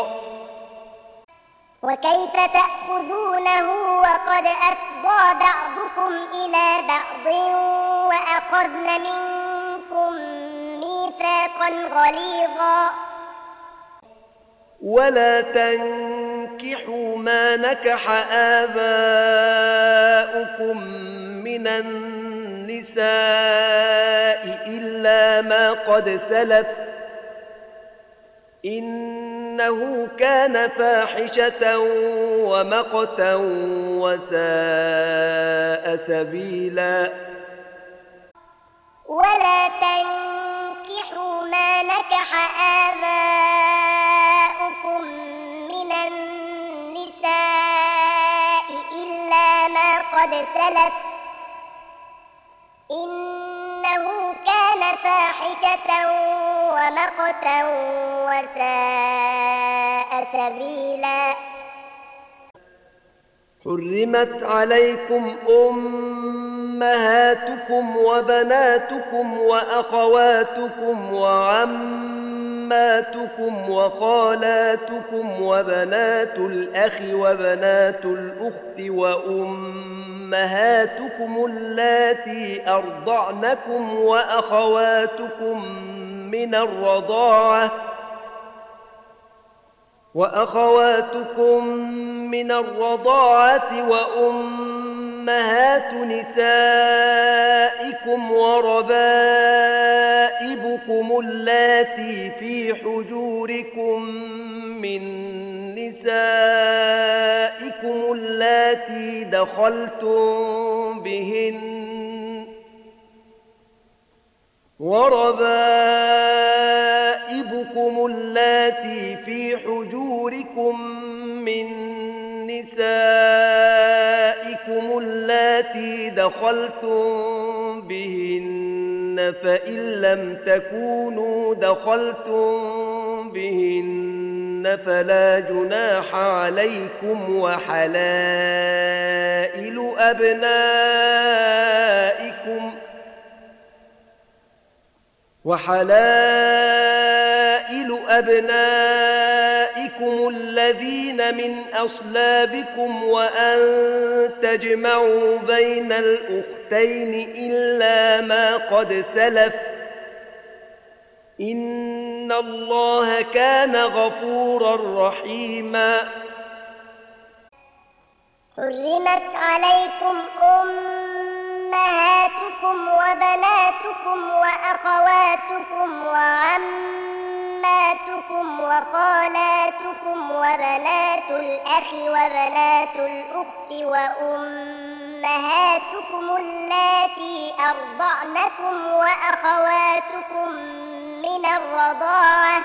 وكيف تأخذونه وقد أفضى بعضكم إلى بعض وأخذن منكم ميثاقا غليظا. ولا تنكحوا ما نكح آباؤكم من النساء إلا ما قد سلف إنه كان فاحشة ومقتا وساء سبيلا. ولا تنكحوا ما نكح آباؤكم من النساء إلا ما قد سلف إنه كان فاحشة ومقتا وساء سبيلا. حرمت عليكم أمهاتكم وبناتكم وأخواتكم وعماتكم وخالاتكم وبنات الأخ وبنات الأخت وأمهاتكم اللاتي أرضعنكم وأخواتكم من الرضاعة وأخواتكم من الرضاعة وأمهات نسائكم وربائبكم اللاتي في حجوركم من نسائكم اللاتي دخلتم بهن وربائبكم اللاتي في حجوركم من نسائكم اللاتي دخلتم بهن فإن لم تكونوا دخلتم بهن فلا جناح عليكم وحلائل أبنائكم وحلائل أبنائكم الذين من أصلابكم وأن تجمعوا بين الأختين إلا ما قد سلف إن الله كان غفورا رحيما. حرمت عليكم أمهاتكم وبناتكم وأخواتكم وعماتكم وخالاتكم وبنات الأخ وبنات الأخت وأمهاتكم اللاتي أرضعنكم وأخواتكم من الرضاعة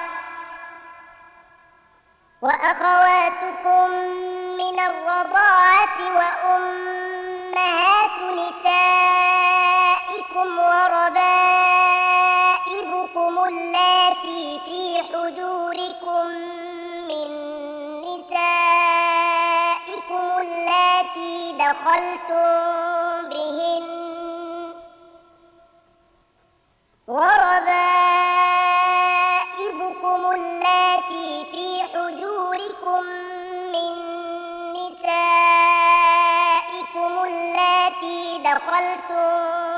وأخواتكم من الرضاعة وأمهات نسائكم وربائبكم اللاتي في حجوركم من نسائكم اللاتي دخلتم بهن وربائبكم اللاتي في حجوركم من نسائكم اللاتي دخلتم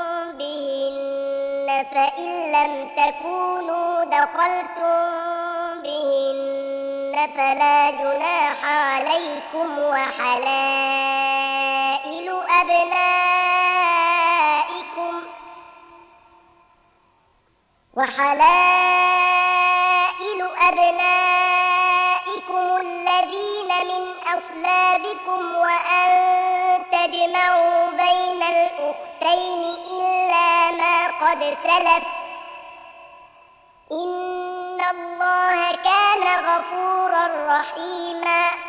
بهن فإن لم تكونوا دخلتم بهن فلا جناح عليكم وحلائل أبنائكم وحلائل أبنائكم الذين من أصلابكم وأن تجمعوا بين الأختين إلا ما قد سلف إن الله كان غفورا رحيما